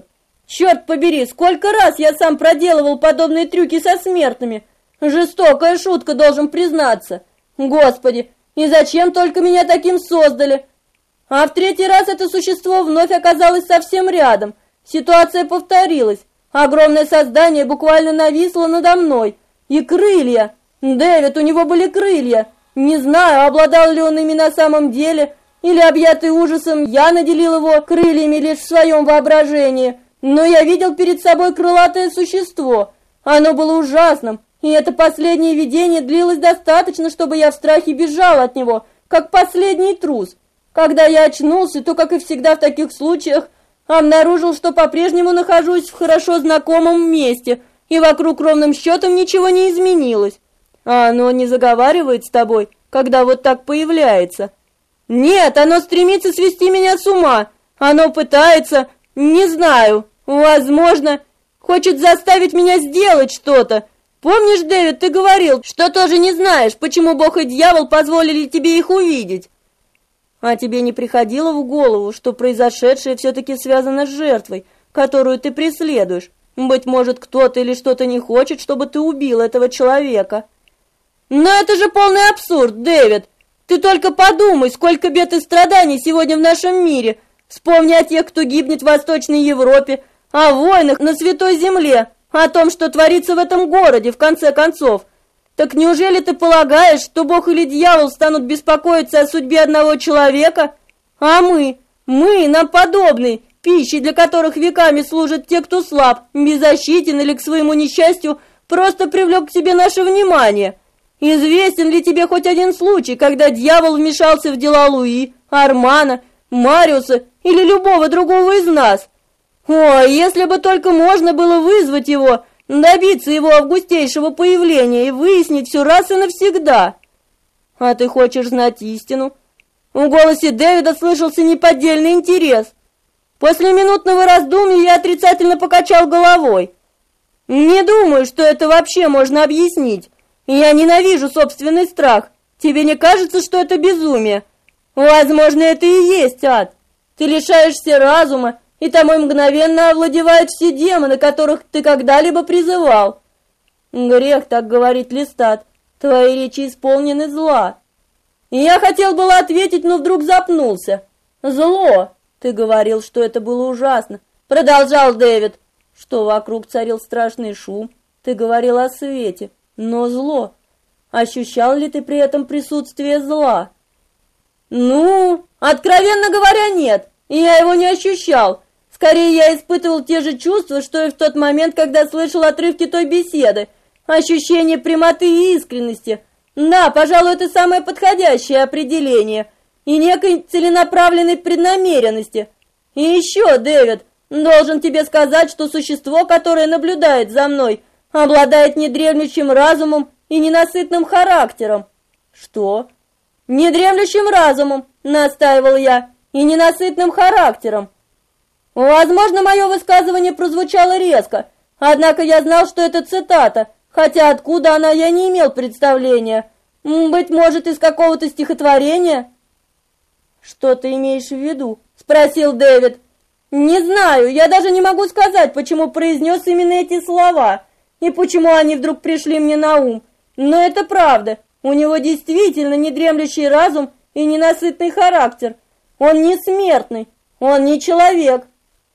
Черт побери, сколько раз я сам проделывал подобные трюки со смертными. Жестокая шутка, должен признаться. Господи, и зачем только меня таким создали? А в третий раз это существо вновь оказалось совсем рядом. Ситуация повторилась. Огромное создание буквально нависло надо мной. И крылья. Дэвид, у него были крылья. Не знаю, обладал ли он ими на самом деле, или, объятый ужасом, я наделил его крыльями лишь в своем воображении. Но я видел перед собой крылатое существо. Оно было ужасным, и это последнее видение длилось достаточно, чтобы я в страхе бежал от него, как последний трус. Когда я очнулся, то, как и всегда в таких случаях, обнаружил, что по-прежнему нахожусь в хорошо знакомом месте, и вокруг ровным счетом ничего не изменилось. А оно не заговаривает с тобой, когда вот так появляется? Нет, оно стремится свести меня с ума. Оно пытается, не знаю, возможно, хочет заставить меня сделать что-то. Помнишь, Дэвид, ты говорил, что тоже не знаешь, почему Бог и дьявол позволили тебе их увидеть? А тебе не приходило в голову, что произошедшее все-таки связано с жертвой, которую ты преследуешь? Быть может, кто-то или что-то не хочет, чтобы ты убил этого человека. Но это же полный абсурд, Дэвид. Ты только подумай, сколько бед и страданий сегодня в нашем мире. Вспомни о тех, кто гибнет в Восточной Европе, о войнах на Святой Земле, о том, что творится в этом городе, в конце концов. Так неужели ты полагаешь, что Бог или дьявол станут беспокоиться о судьбе одного человека? А мы, нам подобные, пищей для которых веками служат те, кто слаб, беззащитен или к своему несчастью просто привлек к себе наше внимание. Известен ли тебе хоть один случай, когда дьявол вмешался в дела Луи, Армана, Мариуса или любого другого из нас? О, если бы только можно было вызвать его, добиться его августейшего появления и выяснить все раз и навсегда. А ты хочешь знать истину? В голосе Дэвида слышался неподдельный интерес. После минутного раздумья я отрицательно покачал головой. Не думаю, что это вообще можно объяснить. Я ненавижу собственный страх. Тебе не кажется, что это безумие? Возможно, это и есть ад. Ты лишаешься разума, и тобой мгновенно овладевают все демоны, которых ты когда-либо призывал. Грех так говорить, Листат. Твои речи исполнены зла. И я хотел было ответить, но вдруг запнулся. Зло. Ты говорил, что это было ужасно. Продолжал Дэвид. Что вокруг царил страшный шум. Ты говорил о свете. Но зло. Ощущал ли ты при этом присутствие зла? Ну, откровенно говоря, нет. И я его не ощущал. Скорее, я испытывал те же чувства, что и в тот момент, когда слышал отрывки той беседы. Ощущение прямоты и искренности. Да, пожалуй, это самое подходящее определение. И некой целенаправленной преднамеренности. И еще, Дэвид, должен тебе сказать, что существо, которое наблюдает за мной, обладает недремлющим разумом и ненасытным характером. Что? Недремлющим разумом, настаивал я, и ненасытным характером. Возможно, мое высказывание прозвучало резко, однако я знал, что это цитата, хотя откуда она, я не имел представления. Быть может, из какого-то стихотворения? Что ты имеешь в виду? Спросил Дэвид. Не знаю, я даже не могу сказать, почему произнес именно эти слова. И почему они вдруг пришли мне на ум? Но это правда. У него действительно недремлющий разум и ненасытный характер. Он не смертный, он не человек.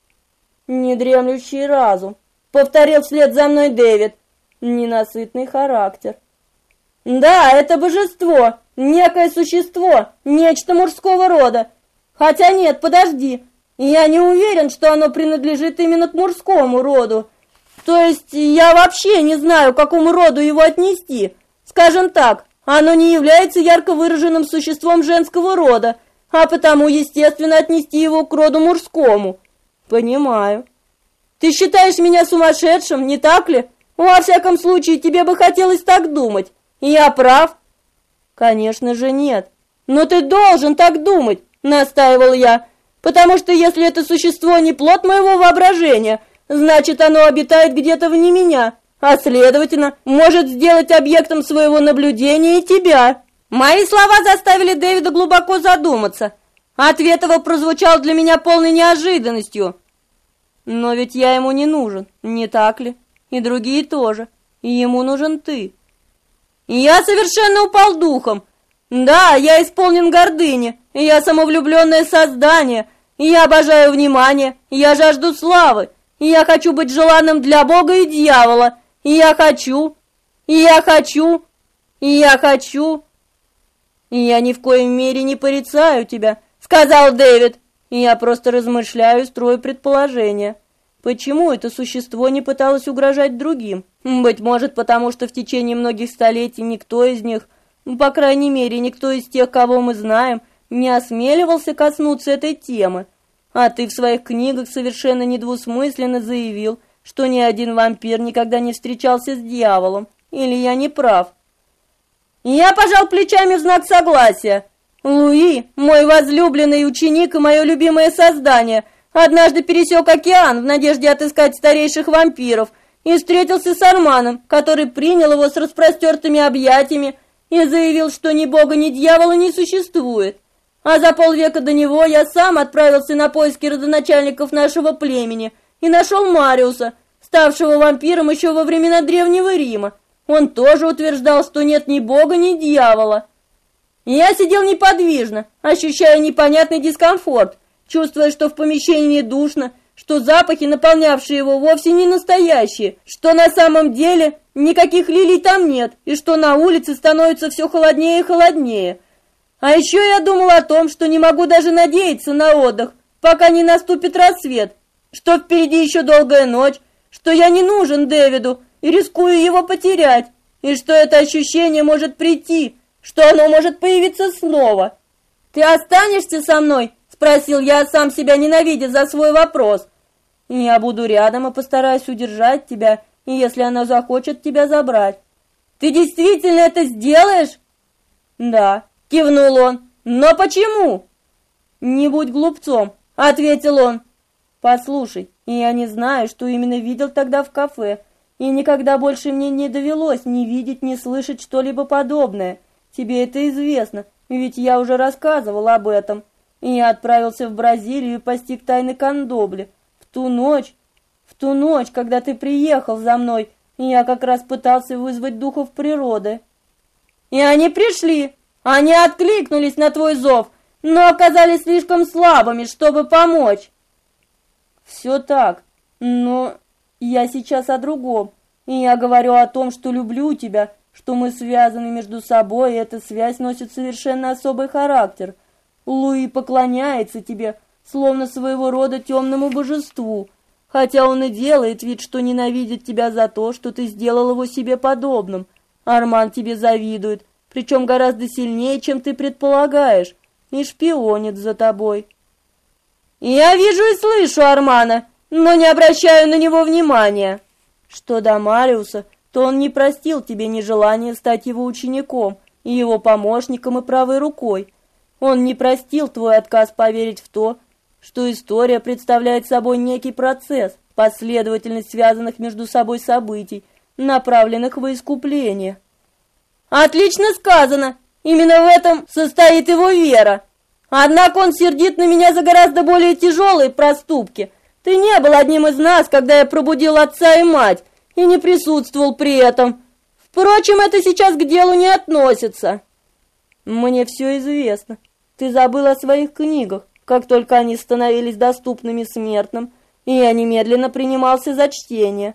Недремлющий разум, повторил вслед за мной Дэвид. Ненасытный характер. Да, это божество, некое существо, нечто мужского рода. Хотя нет, подожди. Я не уверен, что оно принадлежит именно к мужскому роду. То есть я вообще не знаю, к какому роду его отнести. Скажем так, оно не является ярко выраженным существом женского рода, а потому, естественно, отнести его к роду мужскому. Понимаю. Ты считаешь меня сумасшедшим, не так ли? Во всяком случае, тебе бы хотелось так думать. Я прав? Конечно же нет. Но ты должен так думать, настаивал я, потому что если это существо не плод моего воображения, значит, оно обитает где-то вне меня, а, следовательно, может сделать объектом своего наблюдения и тебя. Мои слова заставили Дэвида глубоко задуматься. Ответ его прозвучал для меня полной неожиданностью. Но ведь я ему не нужен, не так ли? И другие тоже. И ему нужен ты. И я совершенно упал духом. Да, я исполнен гордыни, и я самовлюбленное создание, и я обожаю внимание, и я жажду славы, и я хочу быть желанным для Бога и дьявола, и я хочу, и я хочу, и я хочу. И я ни в коем мере не порицаю тебя, сказал Дэвид, и я просто размышляю, строю предположения. Почему это существо не пыталось угрожать другим? Быть может, потому что в течение многих столетий никто из них, по крайней мере, никто из тех, кого мы знаем, не осмеливался коснуться этой темы. А ты в своих книгах совершенно недвусмысленно заявил, что ни один вампир никогда не встречался с дьяволом. Или я не прав? Я пожал плечами в знак согласия. Луи, мой возлюбленный ученик и мое любимое создание, однажды пересек океан в надежде отыскать старейших вампиров и встретился с Арманом, который принял его с распростертыми объятиями и заявил, что ни бога, ни дьявола не существует. А за полвека до него я сам отправился на поиски родоначальников нашего племени и нашел Мариуса, ставшего вампиром еще во времена Древнего Рима. Он тоже утверждал, что нет ни бога, ни дьявола. Я сидел неподвижно, ощущая непонятный дискомфорт, чувствуя, что в помещении душно, что запахи, наполнявшие его, вовсе не настоящие, что на самом деле никаких лилий там нет, и что на улице становится все холоднее и холоднее. А еще я думал о том, что не могу даже надеяться на отдых, пока не наступит рассвет, что впереди еще долгая ночь, что я не нужен Дэвиду и рискую его потерять, и что это ощущение может прийти, что оно может появиться снова. «Ты останешься со мной?» — спросил я, сам себя ненавидя за свой вопрос. «Я буду рядом и постараюсь удержать тебя, если она захочет тебя забрать». «Ты действительно это сделаешь?» «Да», — кивнул он. «Но почему?» «Не будь глупцом», — ответил он. «Послушай, я не знаю, что именно видел тогда в кафе, и никогда больше мне не довелось ни видеть, ни слышать что-либо подобное. Тебе это известно, ведь я уже рассказывал об этом. И я отправился в Бразилию и постиг тайны Кандобли. В ту ночь, когда ты приехал за мной, я как раз пытался вызвать духов природы. И они пришли, они откликнулись на твой зов, но оказались слишком слабыми, чтобы помочь». «Все так, но я сейчас о другом, и я говорю о том, что люблю тебя, что мы связаны между собой, и эта связь носит совершенно особый характер. Луи поклоняется тебе, словно своего рода темному божеству, хотя он и делает вид, что ненавидит тебя за то, что ты сделал его себе подобным. Арман тебе завидует, причем гораздо сильнее, чем ты предполагаешь, и шпионит за тобой». «Я вижу и слышу Армана, но не обращаю на него внимания». «Что до Мариуса, то он не простил тебе нежелания стать его учеником, и его помощником и правой рукой. Он не простил твой отказ поверить в то, что история представляет собой некий процесс, последовательность связанных между собой событий, направленных во искупление». «Отлично сказано! Именно в этом состоит его вера. Однако он сердит на меня за гораздо более тяжелые проступки. Ты не был одним из нас, когда я пробудил отца и мать, и не присутствовал при этом. Впрочем, это сейчас к делу не относится». «Мне все известно. Ты забыл о своих книгах, как только они становились доступными смертным, и я немедленно принимался за чтение».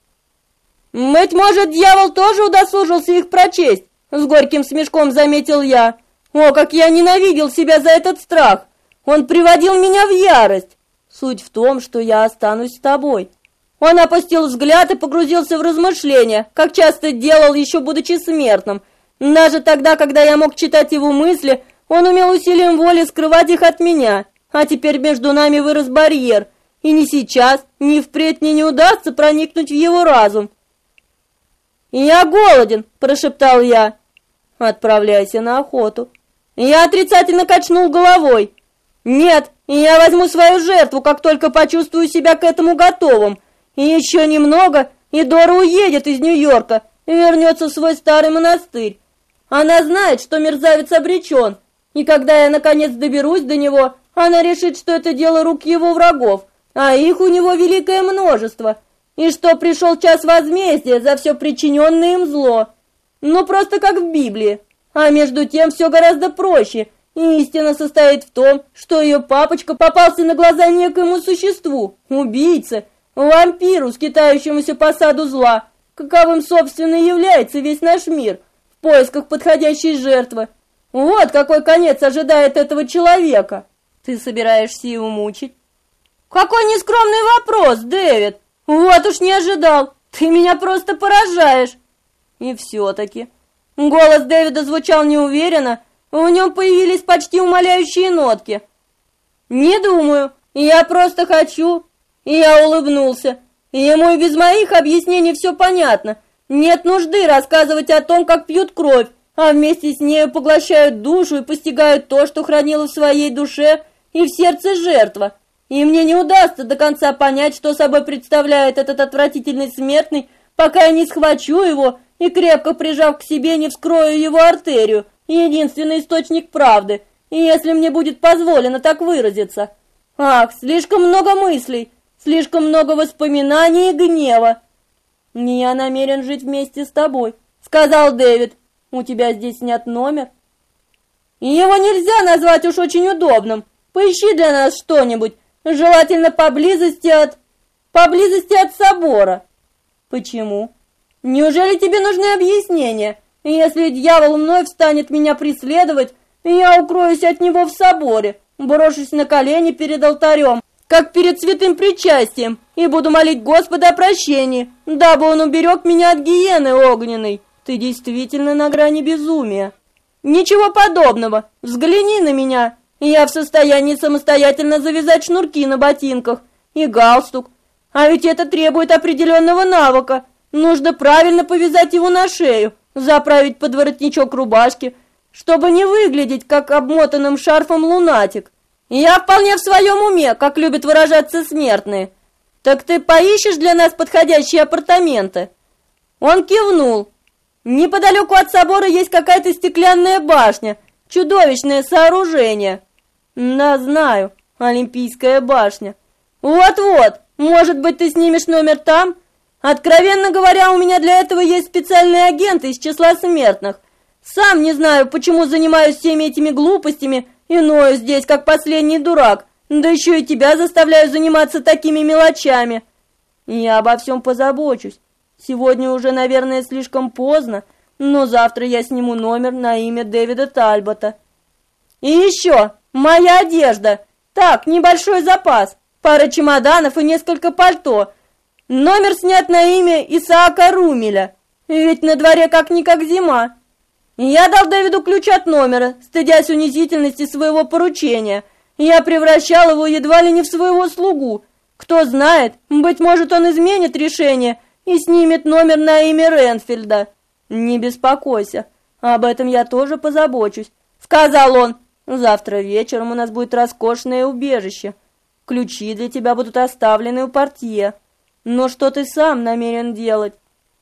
«Быть может, дьявол тоже удосужился их прочесть?» — с горьким смешком заметил я. «О, как я ненавидел себя за этот страх! Он приводил меня в ярость! Суть в том, что я останусь с тобой». Он опустил взгляд и погрузился в размышления, как часто делал, еще будучи смертным. Даже тогда, когда я мог читать его мысли, он умел усилием воли скрывать их от меня. А теперь между нами вырос барьер, и ни сейчас, ни впредь мне не удастся проникнуть в его разум. «Я голоден», — прошептал я. «Отправляйся на охоту». Я отрицательно качнул головой. «Нет, я возьму свою жертву, как только почувствую себя к этому готовым. И еще немного, и Дора уедет из Нью-Йорка и вернется в свой старый монастырь. Она знает, что мерзавец обречен, и когда я наконец доберусь до него, она решит, что это дело рук его врагов, а их у него великое множество, и что пришел час возмездия за все причиненное им зло. Ну, просто как в Библии. А между тем все гораздо проще, и истина состоит в том, что ее папочка попался на глаза некоему существу, убийце, вампиру, скитающемуся по саду зла, каковым, собственно, и является весь наш мир, в поисках подходящей жертвы. Вот какой конец ожидает этого человека. Ты собираешься его мучить? Какой нескромный вопрос, Дэвид! Вот уж не ожидал, ты меня просто поражаешь. И все-таки... Голос Дэвида звучал неуверенно, в нем появились почти умоляющие нотки. «Не думаю, я просто хочу...» И я улыбнулся. Ему и без моих объяснений все понятно. Нет нужды рассказывать о том, как пьют кровь, а вместе с нею поглощают душу и постигают то, что хранило в своей душе и в сердце жертва. И мне не удастся до конца понять, что собой представляет этот отвратительный смертный, пока я не схвачу его и, крепко прижав к себе, не вскрою его артерию, единственный источник правды, и если мне будет позволено так выразиться. Ах, слишком много мыслей, слишком много воспоминаний и гнева. «Я намерен жить вместе с тобой», — сказал Дэвид. «У тебя здесь снят номер?» «Его нельзя назвать уж очень удобным. Поищи для нас что-нибудь, желательно поблизости от собора». «Почему? Неужели тебе нужны объяснения? Если дьявол вновь станет меня преследовать, я укроюсь от него в соборе, брошусь на колени перед алтарем, как перед святым причастием, и буду молить Господа о прощении, дабы он уберег меня от гиены огненной. Ты действительно на грани безумия». «Ничего подобного. Взгляни на меня. Я в состоянии самостоятельно завязать шнурки на ботинках и галстук. А ведь это требует определенного навыка. Нужно правильно повязать его на шею, заправить под воротничок рубашки, чтобы не выглядеть как обмотанным шарфом лунатик. Я вполне в своем уме, как любят выражаться смертные. Так ты поищешь для нас подходящие апартаменты?» Он кивнул. «Неподалеку от собора есть какая-то стеклянная башня, чудовищное сооружение». «Да, знаю, Олимпийская башня». «Вот-вот, может быть, ты снимешь номер там? Откровенно говоря, у меня для этого есть специальные агенты из числа смертных. Сам не знаю, почему занимаюсь всеми этими глупостями и ною здесь, как последний дурак, да еще и тебя заставляю заниматься такими мелочами». «Я обо всем позабочусь. Сегодня уже, наверное, слишком поздно, но завтра я сниму номер на имя Дэвида Тальбота. И еще, моя одежда. Так, небольшой запас, пара чемоданов и несколько пальто. Номер снят на имя Исаака Румеля, ведь на дворе как-никак зима». Я дал Дэвиду ключ от номера, стыдясь унизительности своего поручения. Я превращал его едва ли не в своего слугу. Кто знает, быть может, он изменит решение и снимет номер на имя Ренфилда. «Не беспокойся, об этом я тоже позабочусь», — сказал он. «Завтра вечером у нас будет роскошное убежище. Ключи для тебя будут оставлены у портье. Но что ты сам намерен делать?»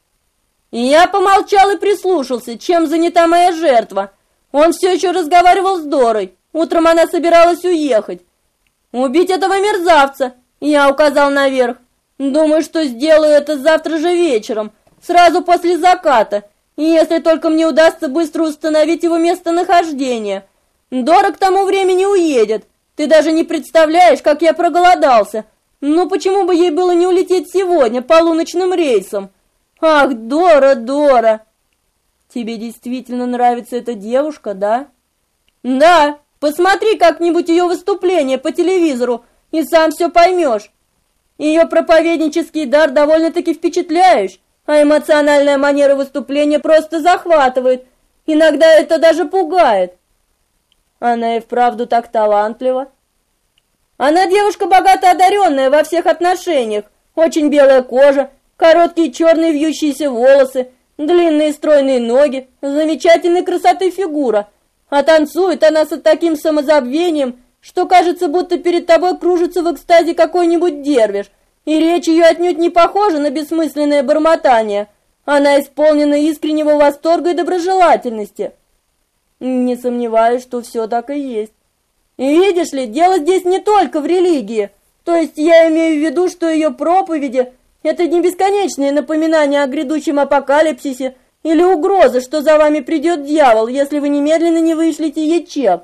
Я помолчал и прислушался, чем занята моя жертва. Он все еще разговаривал с Дорой. Утром она собиралась уехать. «Убить этого мерзавца», — я указал наверх. «Думаю, что сделаю это завтра же вечером, сразу после заката, если только мне удастся быстро установить его местонахождение. Дора к тому времени уедет. Ты даже не представляешь, как я проголодался. Ну почему бы ей было не улететь сегодня полуночным рейсом? Ах, Дора, Дора!» «Тебе действительно нравится эта девушка, да?» «Да, посмотри как-нибудь ее выступление по телевизору, и сам все поймешь. Ее проповеднический дар довольно-таки впечатляющий, а эмоциональная манера выступления просто захватывает. Иногда это даже пугает». «Она и вправду так талантлива?» «Она девушка богато одаренная во всех отношениях. Очень белая кожа, короткие черные вьющиеся волосы, длинные стройные ноги, замечательной красоты фигура. А танцует она с таким самозабвением, что кажется, будто перед тобой кружится в экстазе какой-нибудь дервиш, и речь ее отнюдь не похожа на бессмысленное бормотание. Она исполнена искреннего восторга и доброжелательности». «Не сомневаюсь, что все так и есть. И видишь ли, дело здесь не только в религии. То есть я имею в виду, что ее проповеди – это не бесконечные напоминания о грядущем апокалипсисе или угроза, что за вами придет дьявол, если вы немедленно не вышлите ей чек.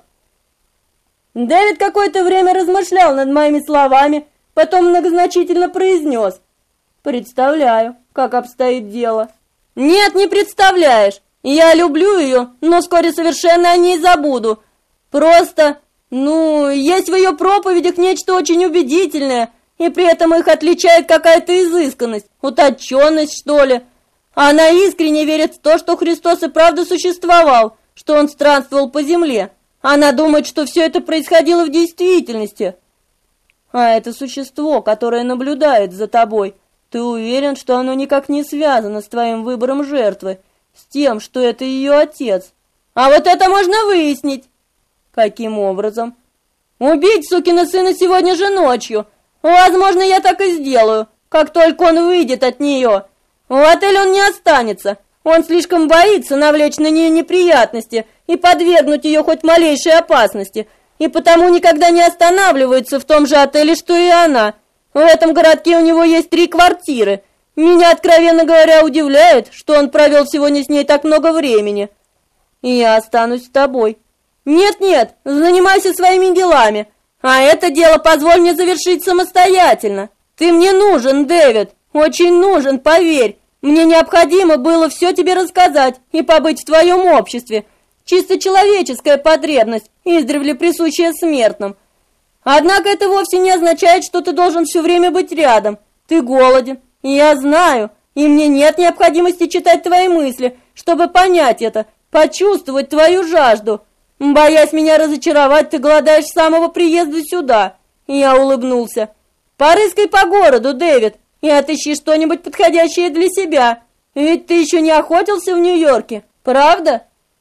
Дэвид какое-то время размышлял над моими словами, потом многозначительно произнес: «Представляю, как обстоит дело». «Нет, не представляешь. Я люблю ее, но вскоре совершенно о ней забуду. Просто, есть в ее проповедях нечто очень убедительное, и при этом их отличает какая-то изысканность, утонченность, что ли. Она искренне верит в то, что Христос и правда существовал, что Он странствовал по земле. Она думает, что все это происходило в действительности. А это существо, которое наблюдает за тобой, ты уверен, что оно никак не связано с твоим выбором жертвы, с тем, что это ее отец? А вот это можно выяснить». «Каким образом?» «Убить сукина сына сегодня же ночью. Возможно, я так и сделаю, как только он выйдет от нее. В отеле он не останется. Он слишком боится навлечь на нее неприятности и подвергнуть ее хоть малейшей опасности, и потому никогда не останавливается в том же отеле, что и она. В этом городке у него есть 3 квартиры. Меня, откровенно говоря, удивляет, что он провел сегодня с ней так много времени. И я останусь с тобой». «Нет-нет, занимайся своими делами, а это дело позволь мне завершить самостоятельно. Ты мне нужен, Дэвид, очень нужен, поверь. Мне необходимо было все тебе рассказать и побыть в твоем обществе. Чисто человеческая потребность, издревле присущая смертным. Однако это вовсе не означает, что ты должен все время быть рядом. Ты голоден, и я знаю, и мне нет необходимости читать твои мысли, чтобы понять это, почувствовать твою жажду. Боясь меня разочаровать, ты голодаешь с самого приезда сюда». И я улыбнулся. «Порыскай по городу, Дэвид, и отыщи что-нибудь подходящее для себя. Ведь ты еще не охотился в Нью-Йорке, правда?»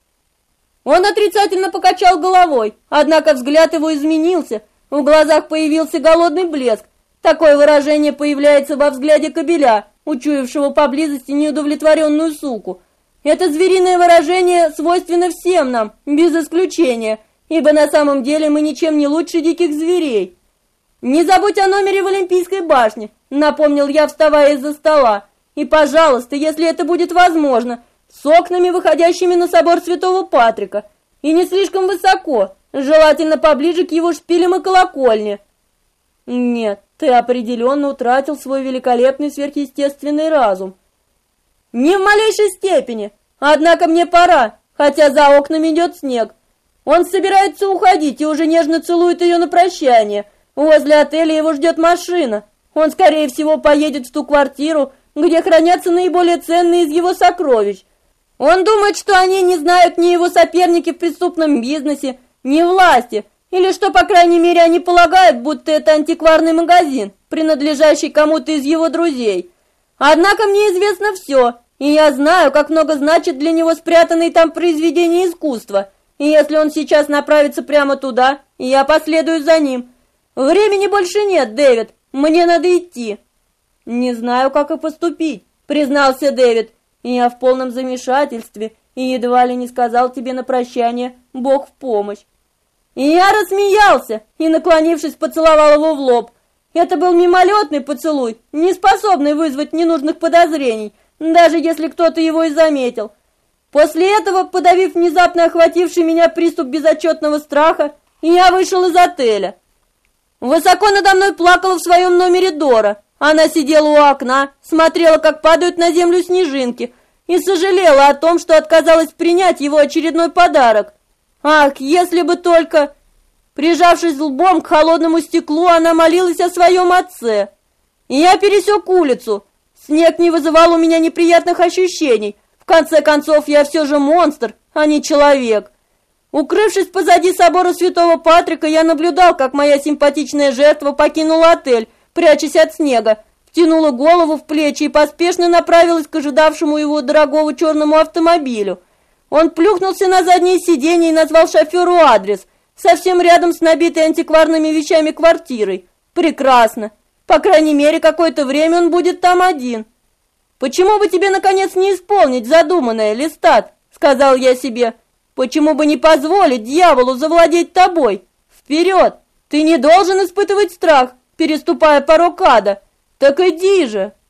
Он отрицательно покачал головой, однако взгляд его изменился. В глазах появился голодный блеск. Такое выражение появляется во взгляде кобеля, учуявшего поблизости неудовлетворенную суку. Это звериное выражение свойственно всем нам, без исключения, ибо на самом деле мы ничем не лучше диких зверей. «Не забудь о номере в Олимпийской башне», — напомнил я, вставая из-за стола. «И, пожалуйста, если это будет возможно, с окнами, выходящими на собор Святого Патрика, и не слишком высоко, желательно поближе к его шпилям и колокольне». «Нет, ты определенно утратил свой великолепный сверхъестественный разум». «Не в малейшей степени. Однако мне пора, хотя за окнами идет снег. Он собирается уходить и уже нежно целует ее на прощание. Возле отеля его ждет машина. Он, скорее всего, поедет в ту квартиру, где хранятся наиболее ценные из его сокровищ. Он думает, что они не знают ни его соперники в преступном бизнесе, ни власти, или что, по крайней мере, они полагают, будто это антикварный магазин, принадлежащий кому-то из его друзей. Однако мне известно все, и я знаю, как много значит для него спрятанные там произведения искусства. И если он сейчас направится прямо туда, я последую за ним. Времени больше нет, Дэвид, мне надо идти». «Не знаю, как и поступить», — признался Дэвид. «И я в полном замешательстве, и едва ли не сказал тебе на прощание «Бог в помощь». И я рассмеялся и, наклонившись, поцеловал его в лоб. Это был мимолетный поцелуй, не способный вызвать ненужных подозрений, даже если кто-то его и заметил. После этого, подавив внезапно охвативший меня приступ безотчетного страха, я вышел из отеля. Высоко надо мной плакала в своем номере Дора. Она сидела у окна, смотрела, как падают на землю снежинки, и сожалела о том, что отказалась принять его очередной подарок. Ах, если бы только... Прижавшись лбом к холодному стеклу, она молилась о своем отце. И я пересек улицу. Снег не вызывал у меня неприятных ощущений. В конце концов, я все же монстр, а не человек. Укрывшись позади собора Святого Патрика, я наблюдал, как моя симпатичная жертва покинула отель, прячась от снега, втянула голову в плечи и поспешно направилась к ожидавшему его дорогого черному автомобилю. Он плюхнулся на заднее сиденье и назвал шоферу адрес, совсем рядом с набитой антикварными вещами квартирой. Прекрасно. По крайней мере, какое-то время он будет там один. «Почему бы тебе, наконец, не исполнить задуманное, Листат?» — сказал я себе. «Почему бы не позволить дьяволу завладеть тобой? Вперед! Ты не должен испытывать страх переступая порог ада. Так иди же!»